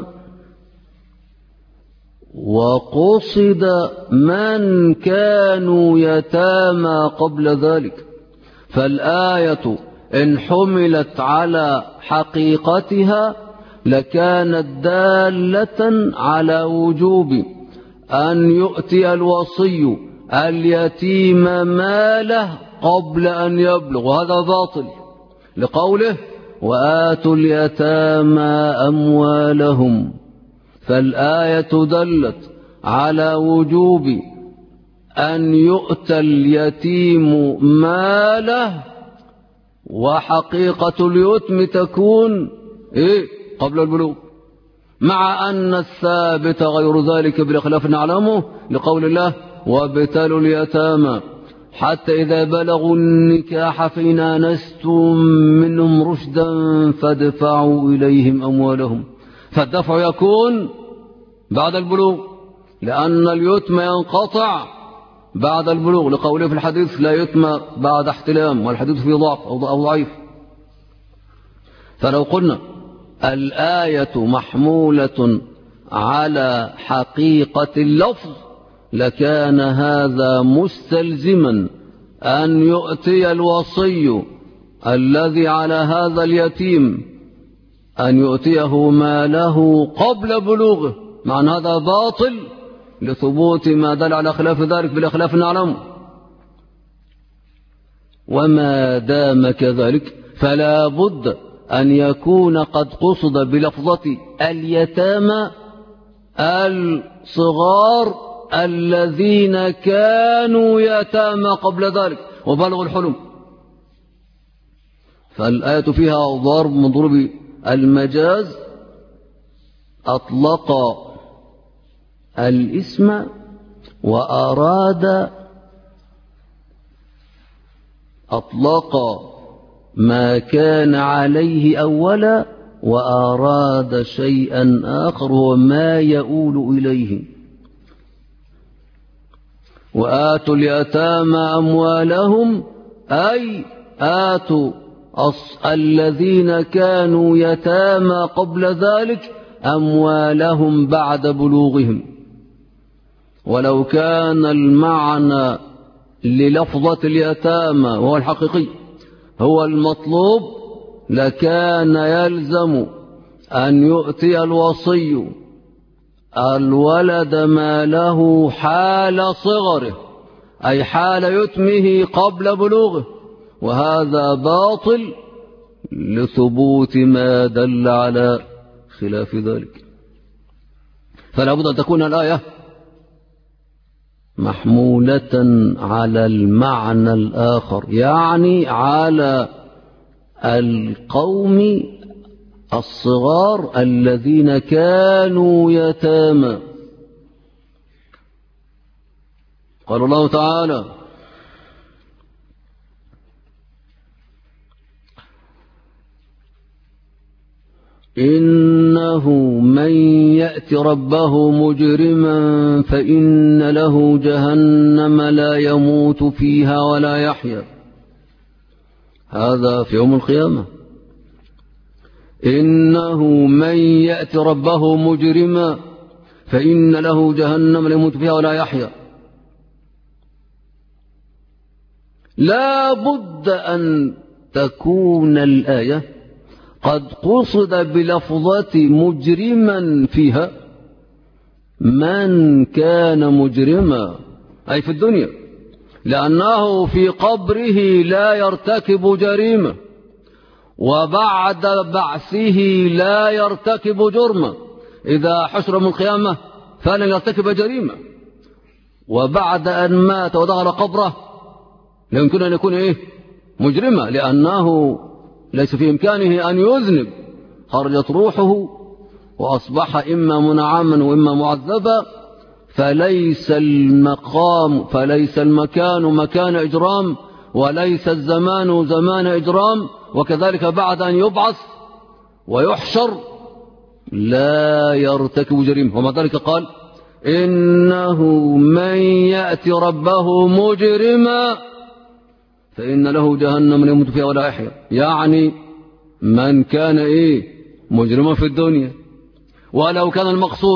وقصد من كانوا يتامى قبل ذلك. فالآية إن حملت على حقيقتها لكانت دالة على وجوب أن يؤتي الوصي اليتيم ماله قبل أن يبلغ، وهذا باطل، لقوله: وآتوا اليتامى أموالهم. فالآية دلت على وجوب أن يؤتى اليتيم ماله، وحقيقة اليتم تكون قبل البلوغ، مع أن الثابت غير ذلك بالخلاف نعلمه، لقول الله: وابتلوا اليتامى حتى إذا بلغوا النكاح فإن آنستم منهم رشدا فادفعوا إليهم أموالهم. فالدفع يكون بعد البلوغ، لأن اليتم ينقطع بعد البلوغ، لقوله في الحديث لا يتم بعد احتلام، والحديث فيه ضعف أو ضعيف. فلو قلنا الآية محمولة على حقيقة اللفظ لكان هذا مستلزما أن يؤتي الوصي الذي على هذا اليتيم أن يؤتيه ماله قبل بلوغه، مع أن هذا باطل لثبوت ما دل على خلاف ذلك بالخلاف نعلمه. وما دام كذلك فلا بد أن يكون قد قصد بلفظة اليتامى الصغار الذين كانوا يتامى قبل ذلك وبلغوا الحلم. فالآية فيها ضرب من ضروب المجاز، أطلق الاسم وأراد أطلق ما كان عليه أولا وأراد شيئا آخر وما يؤول إليه. وآتوا اليتامى أموالهم أي آتوا الذين كانوا يتامى قبل ذلك أموالهم بعد بلوغهم. ولو كان المعنى للفظة اليتامى وهو الحقيقي هو المطلوب لكان يلزم أن يؤتي الوصي الولد ماله حال صغره أي حال يتمه قبل بلوغه، وهذا باطل لثبوت ما دل على خلاف ذلك. فلا بد أن تكون الآية محمولة على المعنى الآخر، يعني على القوم الصغار الذين كانوا يتامى. قال الله تعالى إنه من يأت ربه مجرما فإن له جهنم لا يموت فيها ولا يحيا. هذا في يوم القيامة. إنه من يأت ربه مجرما فإن له جهنم لا يموت فيها ولا يحيا. لا بد أن تكون الآية قد قصد بلفظة مجرما فيها من كان مجرما أي في الدنيا، لأنه في قبره لا يرتكب جريمة، وبعد بعثه لا يرتكب جرما. إذا حشر من القيامة فلن يرتكب جريمة، وبعد أن مات ودخل قبره لا يمكن أن يكون مجرما، لأنه ليس في إمكانه أن يذنب، خرجت روحه وأصبح إما منعما وإما معذبا، فليس المكان مكان إجرام وليس الزمان زمان إجرام. وكذلك بعد أن يبعث ويحشر لا يرتكب جريمة. ومع ذلك قال إنه من يأتي ربه مجرما فإن له جهنم لا يموت فيها ولا يحيا، يعني من كان مجرما في الدنيا. ولو كان المقصود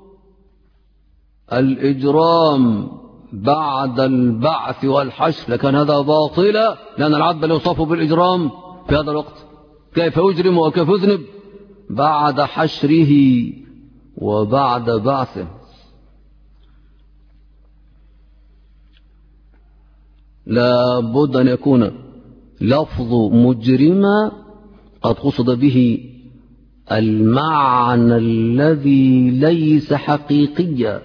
الإجرام بعد البعث والحشر لكان هذا باطلا، لأن العبد لا يوصف بالإجرام في هذا الوقت. كيف يجرم وكيف يذنب بعد حشره وبعد بعثه؟ لا بد أن يكون لفظ مجرما قد قصد به المعنى الذي ليس حقيقيا،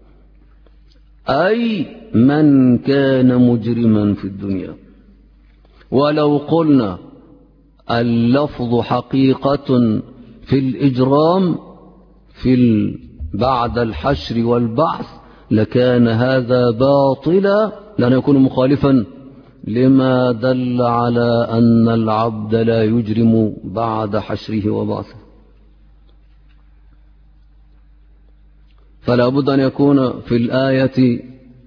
أي من كان مجرما في الدنيا. ولو قلنا اللفظ حقيقة في الإجرام بعد الحشر والبعث لكان هذا باطلا لأنه يكون مخالفا لما دل على أن العبد لا يجرم بعد حشره وبعثه. فلا بد أن يكون في الآية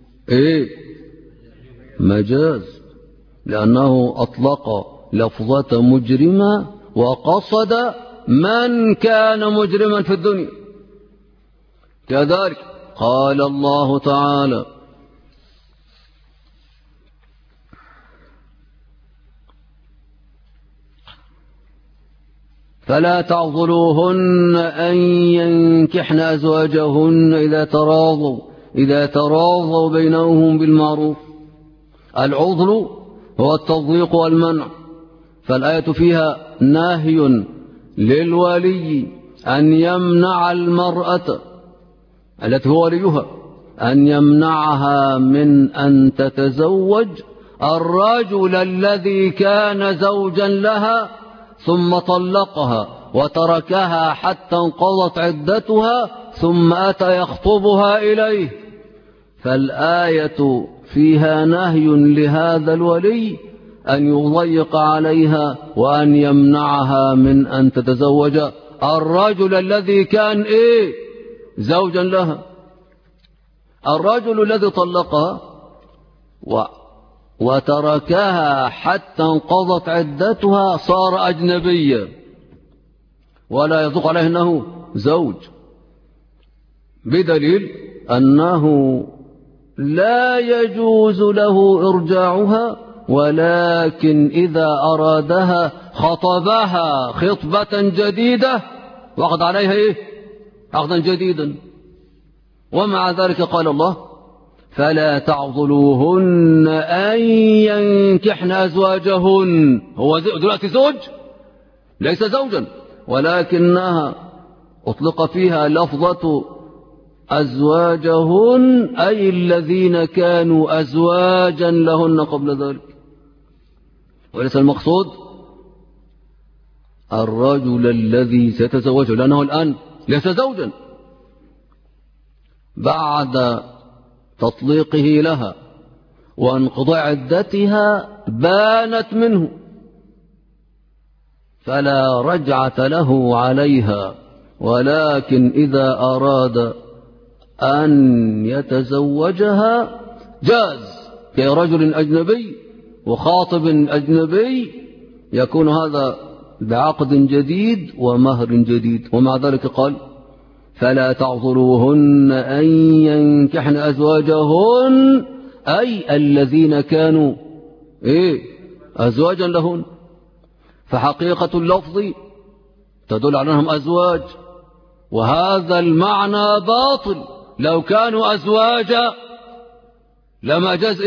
مجاز، لأنه أطلق لفظة مجرمة وقصد من كان مجرما في الدنيا. كذلك قال الله تعالى: فلا تعضلوهن أن ينكحن أزواجهن إذا تراضوا بينهم بالمعروف. العضل هو التضييق والمنع، فالآية فيها نهي للولي أن يمنع المرأة التي هو وليها، أن يمنعها من أن تتزوج الرجل الذي كان زوجا لها ثم طلقها وتركها حتى انقضت عدتها ثم أتى يخطبها إليه. فالآية فيها نهي لهذا الولي أن يضيق عليها وأن يمنعها من أن تتزوج الرجل الذي كان زوجا لها. الرجل الذي طلقها وتركها حتى انقضت عدتها صار أجنبيا ولا يصدق عليه أنه زوج، بدليل أنه لا يجوز له إرجاعها، ولكن إذا أرادها خطبها خطبة جديدة وأخذ عليها عقدا جديدا. ومع ذلك قال الله: فلا تعضلوهن أن ينكحن أزواجهن. هو دلوقتي زوج ليس زوجا، ولكنها أطلق فيها لفظة أزواجهن أي الذين كانوا أزواجا لهن قبل ذلك، وليس المقصود الرجل الذي سيتزوجه، لأنه الآن ليس زوجا بعد تطليقه لها وانقضاء عدتها بانت منه، فلا رجعة له عليها. ولكن إذا أراد أن يتزوجها جاز كرجل أجنبي وخاطب أجنبي، يكون هذا بعقد جديد ومهر جديد. ومع ذلك قال: فلا تعضلوهن أن ينكحن أزواجهن أي الذين كانوا أزواجا لهن. فحقيقة اللفظ تدل على أنهم أزواج، وهذا المعنى باطل. لو كانوا أزواجا لما جاز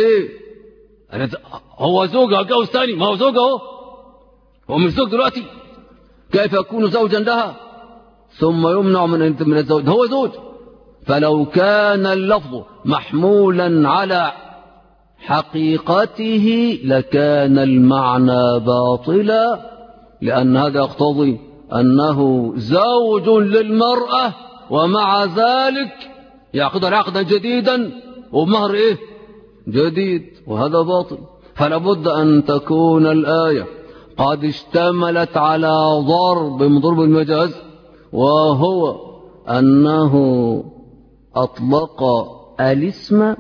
هو زوجها جوز ثاني، ما هو زوجها هو مش زوج دلوقتي، كيف يكون زوجا لها ثم يمنع من الزوج؟ هو زوج. فلو كان اللفظ محمولا على حقيقته لكان المعنى باطلا، لأن هذا يقتضي أنه زوج للمرأة ومع ذلك يعقد عقدا جديدا ومهر جديد، وهذا باطل. فلا بد أن تكون الآية قد اشتملت على ضرب من ضرب المجاز، وهو أنه أطلق الاسم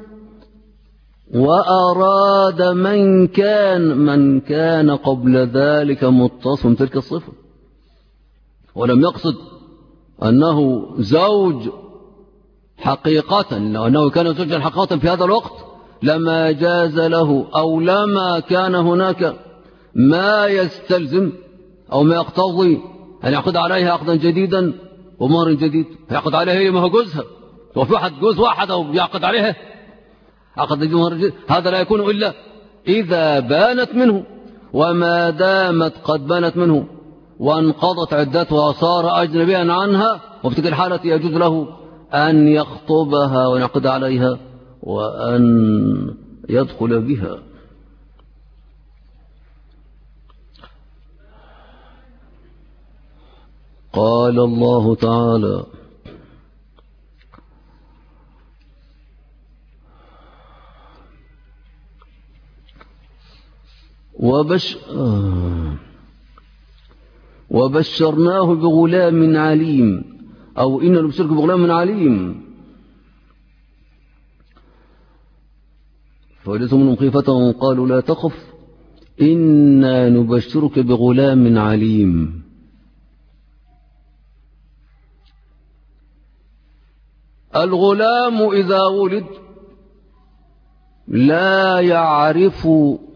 وأراد من كان قبل ذلك متصف تلك الصفة، ولم يقصد أنه زوج حقيقة. لو أنه كان زوجا حقيقة في هذا الوقت لما جاز له، أو لما كان هناك ما يستلزم أو ما يقتضي أن يعقد عليها عقدا جديدا ومهر جديد. يعقد عليها ما هو جوزها، وفي واحد جوز واحد أو يعقد عليها عقد جديد ومهر جديد. هذا لا يكون إلا إذا بانت منه، وما دامت قد بانت منه وانقضت عدتها صار أجنبيا عنها، وفي تلك الحالة يجوز له أن يخطبها ويعقد عليها وأن يدخل بها. قال الله تعالى: وبشرناه بغلام عليم، أو إنا نبشرك بغلام عليم. فوجدتهم منهم خيفة قالوا لا تخف إنا نبشرك بغلام عليم. الغلام إذا ولد لا يعرف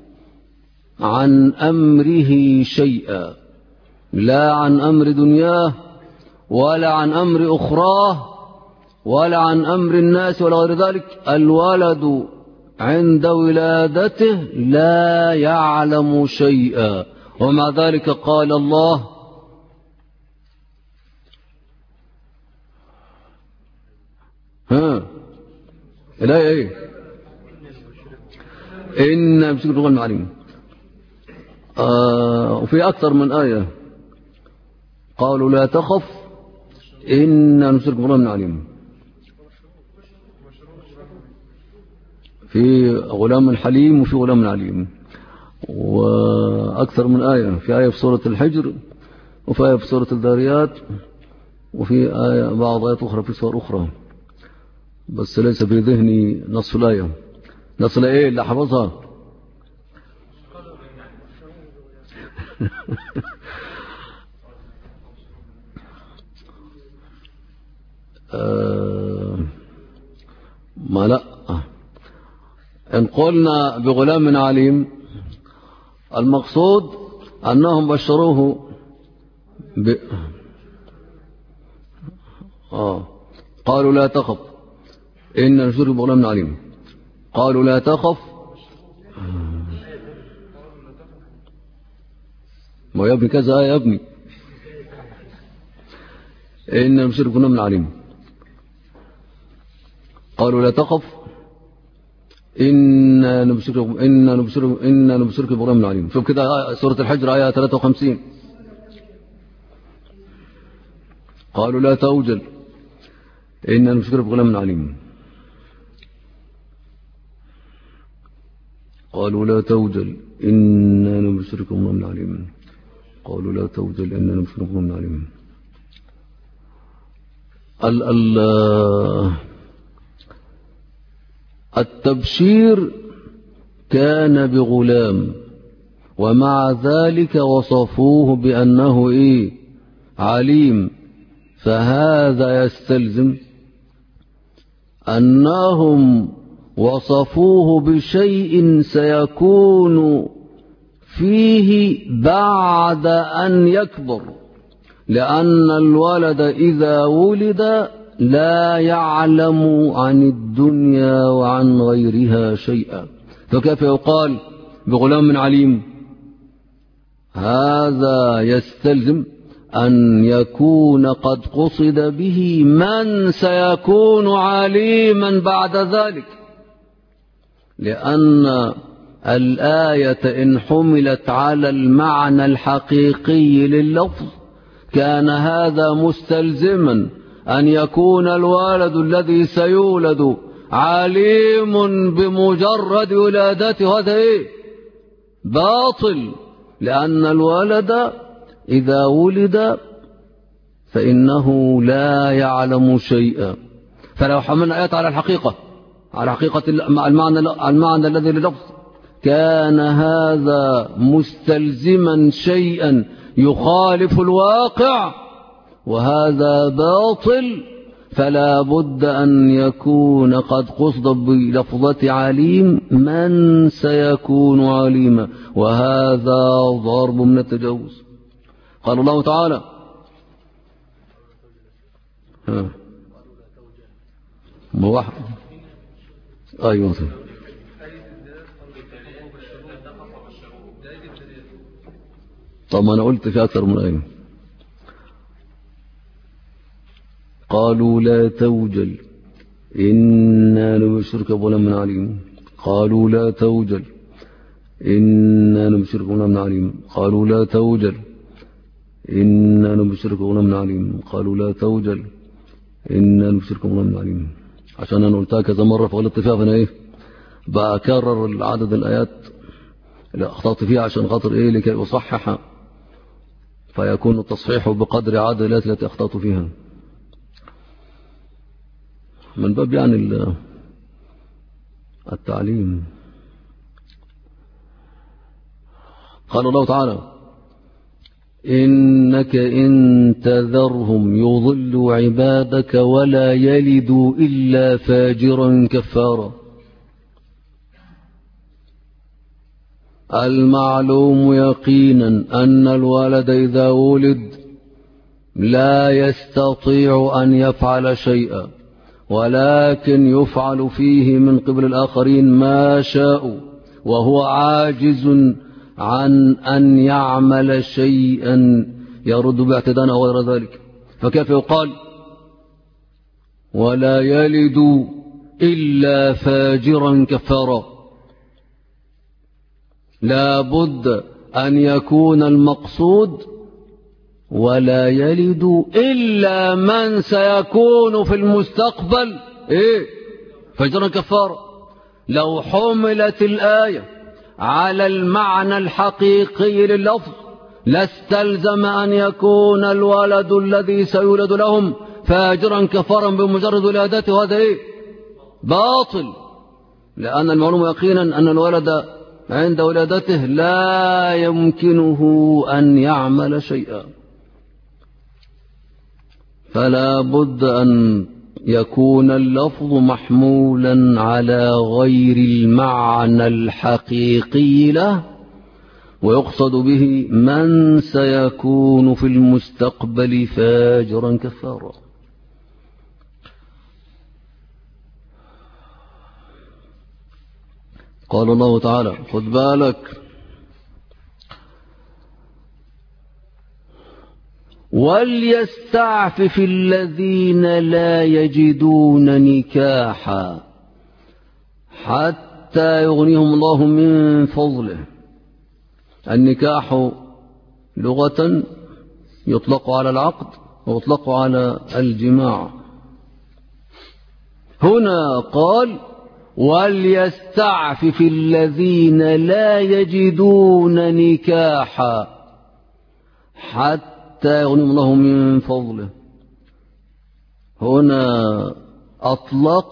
عن أمره شيئا، لا عن أمر دنياه ولا عن أمر أخراه ولا عن أمر الناس ولا غير ذلك. الولد عند ولادته لا يعلم شيئا، ومع ذلك قال الله الآية إيه؟ إن بشكل غلام عليم. وفي أكثر من آية قالوا لا تخف إنا نبشرك بغلام عليم. في غلام حليم وفي غلام عليم، وأكثر من آية. في آية في سورة الحجر، وفي آية في سورة الذاريات، وفي آية بعض آيات أخرى في سور أخرى، بس ليس في ذهني نصف الآية. نصف الآية اللي حفظها ما لا. إن قلنا بغلام عليم المقصود أنهم بشروه قالوا لا تخف إن نبشرك بغلام عليم. قالوا لا تخف، ما يا ابني كذا يا ابني، إن نبشرك بغلام عليم. قالوا لا تخف إنا نبشرك بغلام عليم. شوف كده سورة الحجر آية 53. قالوا لا توجل إنا نبشرك بغلام عليم. قالوا لا توجل إنا نبشرك بغلام عليم. قالوا لا توجل إنا نبشرك بغلام عليم. التبشير كان بغلام، ومع ذلك وصفوه بأنه عليم. فهذا يستلزم أنهم وصفوه بشيء سيكون فيه بعد أن يكبر، لأن الولد إذا ولد لا يعلم عن الدنيا وعن غيرها شيئا، فكيف يقال بغلام عليم؟ هذا يستلزم أن يكون قد قصد به من سيكون عليما بعد ذلك، لأن الآية إن حملت على المعنى الحقيقي لللفظ كان هذا مستلزما أن يكون الولد الذي سيولد عليم بمجرد ولادته. هذا باطل، لأن الولد إذا ولد فإنه لا يعلم شيئا. فلو حملنا آيات على الحقيقة، على حقيقة المعنى الذي لللفظ، كان هذا مستلزما شيئا يخالف الواقع، وهذا باطل. فلا بد أن يكون قد قصد بلفظة عليم من سيكون عليما، وهذا ضرب من التجاوز. قال الله تعالى أيوة. طب أنا قلت في أكثر من آية. قالوا لا توجل إنا نبشرك بغلام عليم. قالوا لا توجل إنا نبشرك بغلام عليم. قالوا لا توجل إنا نبشرك بغلام عليم. قالوا لا توجل إنا نبشرك بغلام عليم. عشان أنا قلتها كذا مرة فغلطت فيها، فأنا بأكرر عدد الآيات اللي أخطأت فيها عشان خاطر إيه؟ لكي أصحح، فيكون التصحيح بقدر عدلات التي أخطأت فيها، من باب يعني التعليم. قال الله تعالى: إنك إن تذرهم يضلوا عبادك ولا يلدوا إلا فاجرا كفارا. المعلوم يقينا أن الولد إذا ولد لا يستطيع أن يفعل شيئا، ولكن يفعل فيه من قبل الآخرين ما شاء، وهو عاجز عن أن يعمل شيئا يرد باعتداء أو غير ذلك. فكيف يقال ولا يلد إلا فاجرا كفارا؟ لا بد أن يكون المقصود ولا يلد إلا من سيكون في المستقبل فاجرا كفارا. لو حملت الآية على المعنى الحقيقي لللفظ لاستلزم أن يكون الولد الذي سيولد لهم فاجرا كفارا بمجرد ولادته، وهذا باطل، لأن المعلوم يقينا أن الولد عند ولادته لا يمكنه أن يعمل شيئا، فلا بد أن يكون اللفظ محمولا على غير المعنى الحقيقي له، ويقصد به من سيكون في المستقبل فاجرا كفارا. قال الله تعالى: خذ بالك، وليستعفف الذين لا يجدون نكاحا حتى يغنيهم الله من فضله. النكاح لغة يطلق على العقد ويطلق على الجماع. هنا قال: وليستعفف الذين لا يجدون نكاحا حتى يغنيهم الله من فضله. هنا أطلق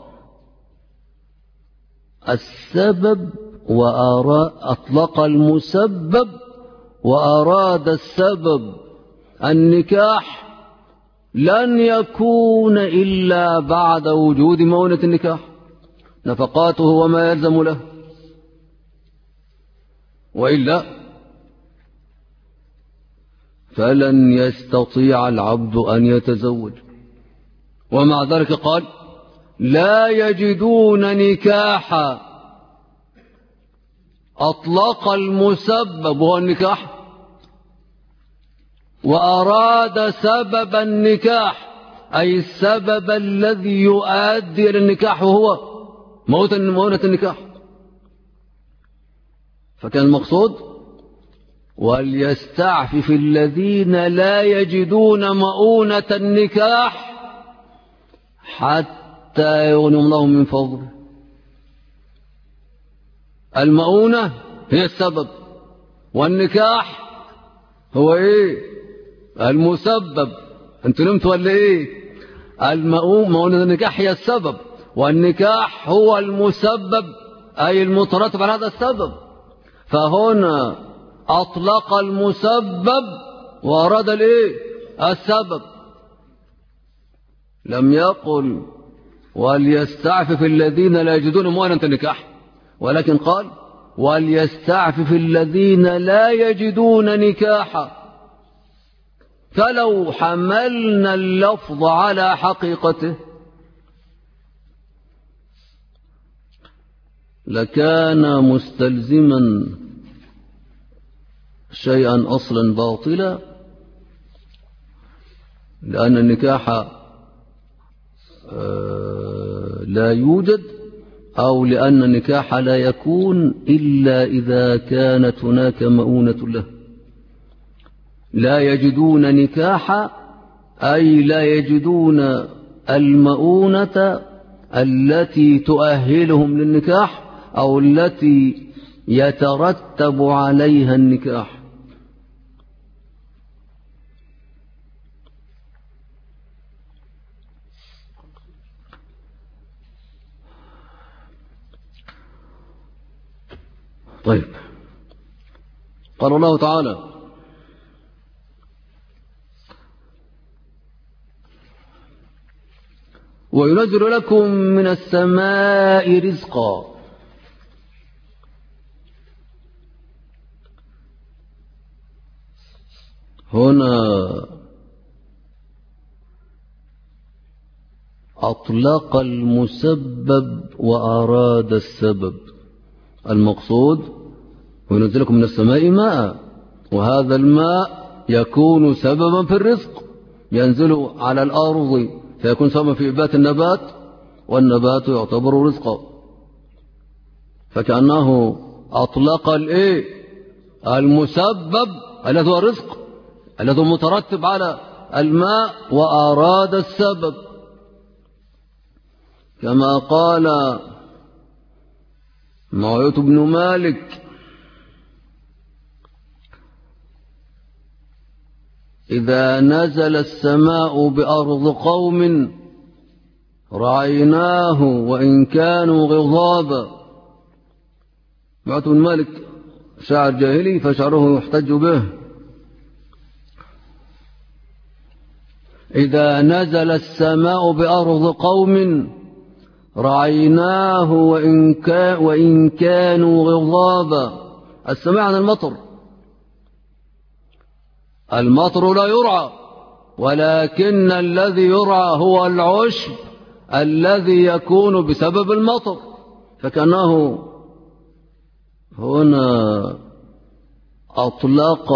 السبب أطلق المسبب وأراد السبب. النكاح لن يكون إلا بعد وجود مؤونة النكاح، نفقاته وما يلزم له، وإلا فلن يستطيع العبد أن يتزوج. ومع ذلك قال: لا يجدون نكاحا. أطلق المسبب وهو النكاح وأراد سبب النكاح، أي السبب الذي يؤدي إلى النكاح وهو مؤونة النكاح. فكان المقصود: وليستعفف الذين لا يجدون مؤونة النكاح حتى يغنيهم الله من فضله. المؤونة هي السبب، والنكاح هو المسبب. انتوا نمتوا ولا مؤونة النكاح هي السبب، والنكاح هو المسبب، أي المترتب على هذا السبب. فهنا أطلق المسبب وأراد السبب. لم يقل وليستعفف الذين لا يجدون مؤونة النكاح، ولكن قال: وليستعفف الذين لا يجدون نكاحا. فلو حملنا اللفظ على حقيقته لكان مستلزما شيئا أصلا باطلا، لأن النكاح لا يوجد، أو لأن النكاح لا يكون إلا إذا كانت هناك مؤونة له. لا يجدون نكاحا أي لا يجدون المؤونة التي تؤهلهم للنكاح، أو التي يترتب عليها النكاح. طيب، قال الله تعالى: وينزل لكم من السماء رزقا. هنا أطلق المسبب وأراد السبب. المقصود وينزل لكم من السماء ماء، وهذا الماء يكون سببا في الرزق، ينزل على الأرض فيكون سببا في إنبات النبات، والنبات يعتبر رزقا. فكأنه أطلق المسبب الذي هو الرزق الذي هو مترتب على الماء، وأراد السبب، كما قال معاوية بن مالك: إذا نزل السماء بأرض قوم رعيناه وإن كانوا غضابا. معاوية بن مالك شاعر جاهلي، فشعره يحتج به. إذا نزل السماء بأرض قوم رعيناه وإن كانوا غضابا. السماء عن المطر. المطر لا يرعى، ولكن الذي يرعى هو العشب الذي يكون بسبب المطر. فكأنه هنا أطلق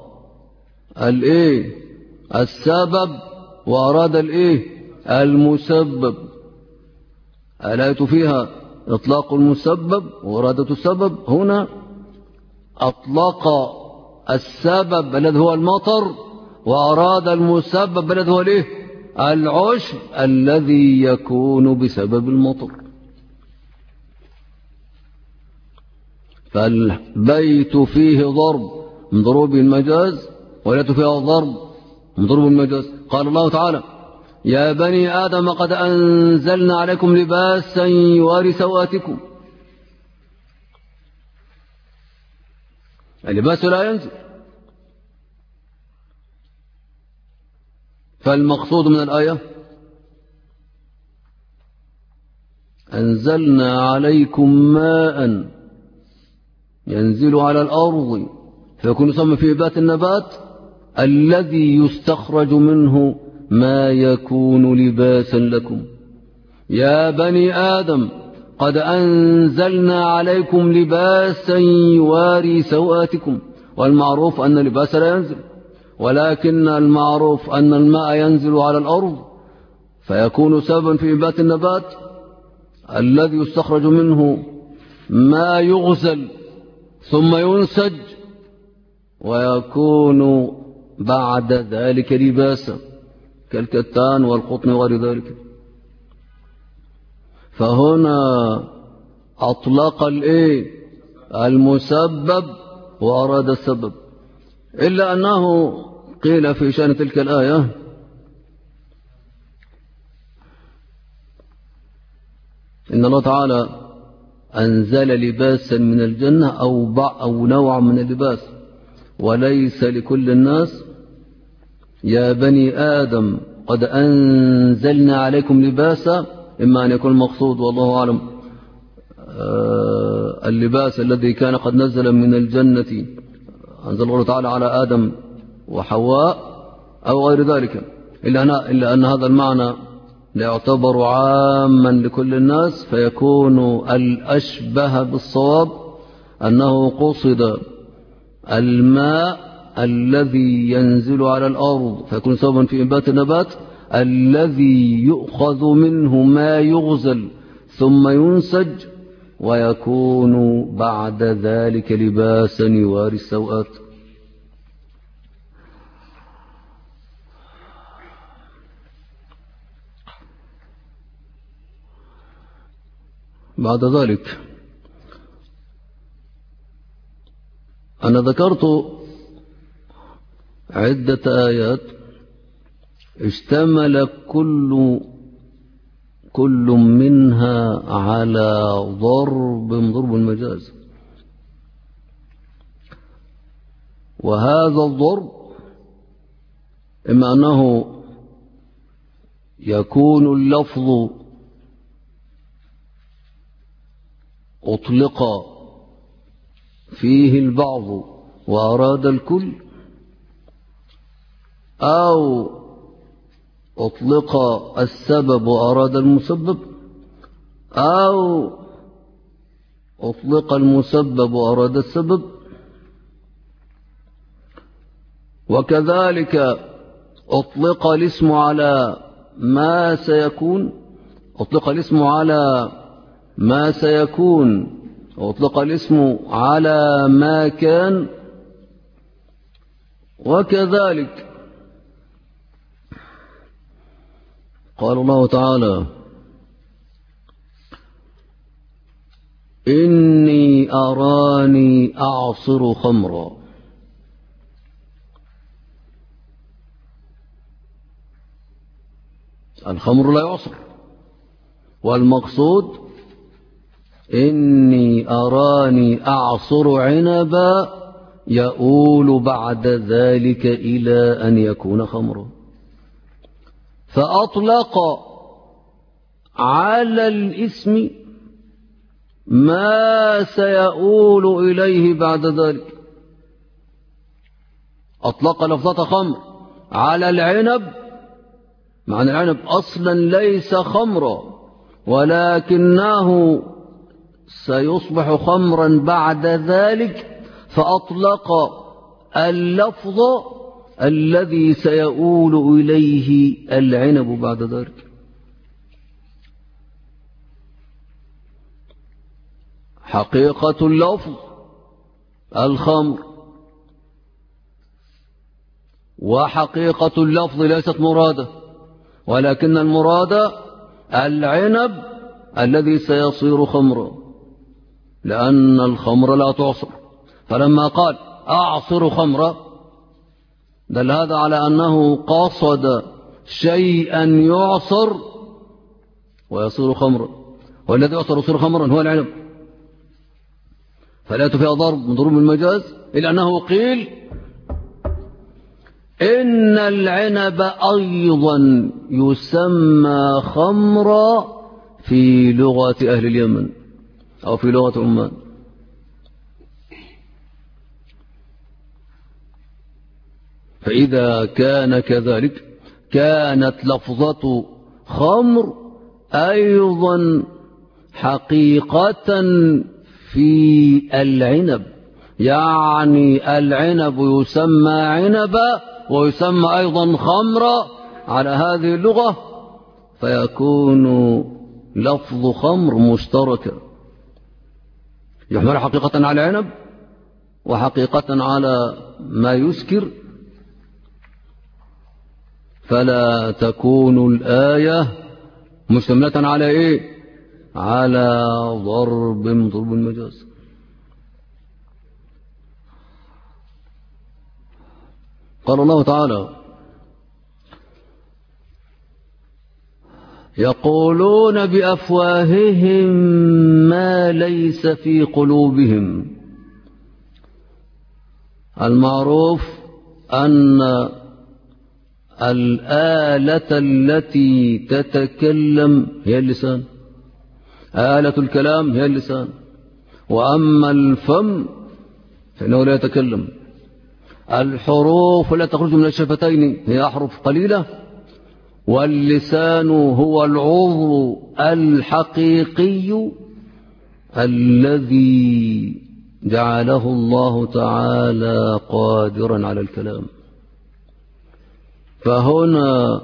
السبب وأراد المسبب. الآية فيها إطلاق المسبب وإرادة السبب. هنا أطلق السبب الذي هو المطر، وأراد المسبب الذي هو العشب الذي يكون بسبب المطر. فالبيت فيه ضرب من ضروب المجاز، والآية فيها ضرب من ضروب المجاز. قال الله تعالى: يا بني آدم قد أنزلنا عليكم لباسا يواري سوآتكم. اللباس لا ينزل. فالمقصود من الآية: أنزلنا عليكم ماء ينزل على الأرض فيكون سببا في إنبات النبات الذي يستخرج منه ما يكون لباسا لكم. يا بني آدم قد أنزلنا عليكم لباسا يواري سوآتكم. والمعروف أن اللباس لا ينزل، ولكن المعروف أن الماء ينزل على الأرض فيكون سببا في إنبات النبات الذي يستخرج منه ما يغسل ثم ينسج ويكون بعد ذلك لباسا كالكتان والقطن وغير ذلك. فهنا أطلق المسبب وأراد السبب، إلا أنه قيل في شأن تلك الآية: إن الله تعالى أنزل لباسا من الجنة أو نوع من اللباس، وليس لكل الناس. يا بني آدم قد أنزلنا عليكم لباسا، إما أن يكون المقصود والله أعلم اللباس الذي كان قد نزل من الجنة أنزل الله تعالى على آدم وحواء أو غير ذلك، إلا أن هذا المعنى لا يعتبر عاما لكل الناس، فيكون الأشبه بالصواب أنه قصد الماء الذي ينزل على الأرض فيكون سببا في إنبات النبات الذي يؤخذ منه ما يغزل ثم ينسج ويكون بعد ذلك لباسا يواري السوءات. بعد ذلك أنا ذكرت عدة آيات اشتمل كل منها على ضرب المجاز، وهذا الضرب إما أنه يكون اللفظ أطلق فيه البعض وأراد الكل، أو أطلق السبب وأراد المسبب، أو أطلق المسبب وأراد السبب. وكذلك أطلق الاسم على ما سيكون، أطلق الاسم على ما سيكون، وأطلق الاسم على ما كان. وكذلك قال الله تعالى: إني أراني أعصر خمرا. الخمر لا يعصر، والمقصود إني أراني أعصر عنبا يؤول بعد ذلك إلى أن يكون خمرا. فأطلق على الاسم ما سيؤول إليه بعد ذلك. أطلق لفظة خمر على العنب، معنى العنب أصلا ليس خمرا، ولكنه سيصبح خمرا بعد ذلك، فأطلق اللفظ الذي سيؤول إليه العنب بعد ذلك. حقيقة اللفظ الخمر، وحقيقة اللفظ ليست مرادة، ولكن المراد العنب الذي سيصير خمرا، لأن الخمر لا تعصر. فلما قال أعصر خمرا دل هذا على أنه قصد شيئا يعصر ويصير خمرا، والذي يعصر ويصير خمرا هو العنب. فلا فيها ضرب من ضروب المجاز، إلا أنه قيل إن العنب أيضا يسمى خمرا في لغة أهل اليمن أو في لغة عمان. فإذا كان كذلك كانت لفظة خمر أيضا حقيقة في العنب، يعني العنب يسمى عنبا ويسمى أيضا خمرا على هذه اللغة، فيكون لفظ خمر مشتركا يحمل حقيقة على العنب وحقيقة على ما يسكر، فلا تكون الآية مشتملة على إيه؟ على ضرب المجاز. قال الله تعالى: يقولون بأفواههم ما ليس في قلوبهم. المعروف أن الآلة التي تتكلم هي اللسان، آلة الكلام هي اللسان، وأما الفم فإنه لا يتكلم. الحروف لا تخرج من الشفتين هي أحرف قليلة، واللسان هو العضو الحقيقي الذي جعله الله تعالى قادرا على الكلام. فهنا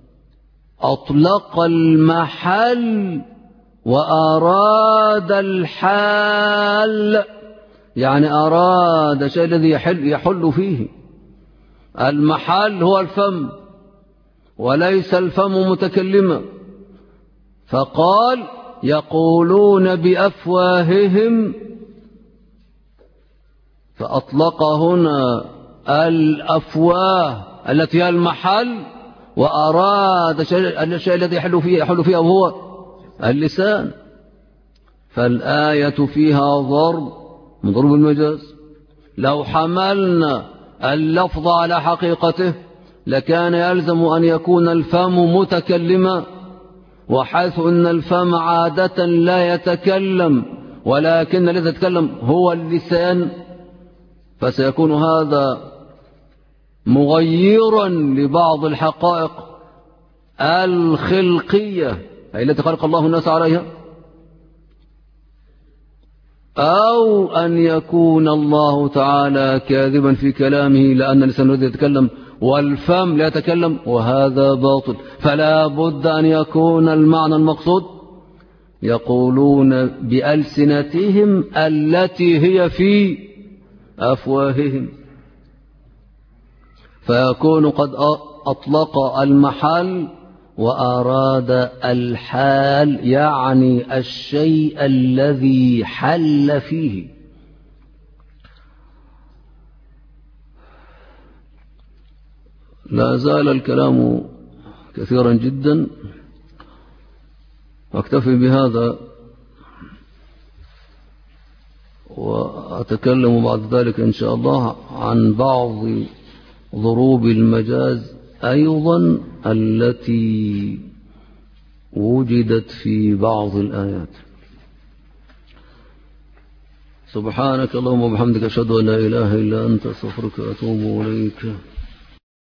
أطلق المحل وأراد الحال، يعني أراد شيء الذي يحل فيه. المحل هو الفم وليس الفم متكلما، فقال يقولون بأفواههم، فأطلق هنا الأفواه التي هي المحل، وأراد الشيء الذي يحل فيها وهو اللسان. فالآية فيها ضرب من ضرب المجاز. لو حملنا اللفظ على حقيقته لكان يلزم أن يكون الفم متكلما، وحيث أن الفم عادة لا يتكلم ولكن الذي يتكلم هو اللسان، فسيكون هذا مغيرا لبعض الحقائق الخلقية أي التي خلق الله الناس عليها، أو أن يكون الله تعالى كاذبا في كلامه لأن اللسان الذي يتكلم والفم لا يتكلم، وهذا باطل. فلا بد أن يكون المعنى المقصود يقولون بألسنتهم التي هي في أفواههم، فيكون قد أطلق المحل وأراد الحال، يعني الشيء الذي حل فيه. لا زال الكلام كثيرا جدا، أكتفي بهذا وأتكلم بعد ذلك إن شاء الله عن بعض ضروب المجاز أيضا التي وجدت في بعض الآيات. سبحانك اللهم وبحمدك أشهد أن لا إله إلا أنت أستغفرك وأتوب إليك.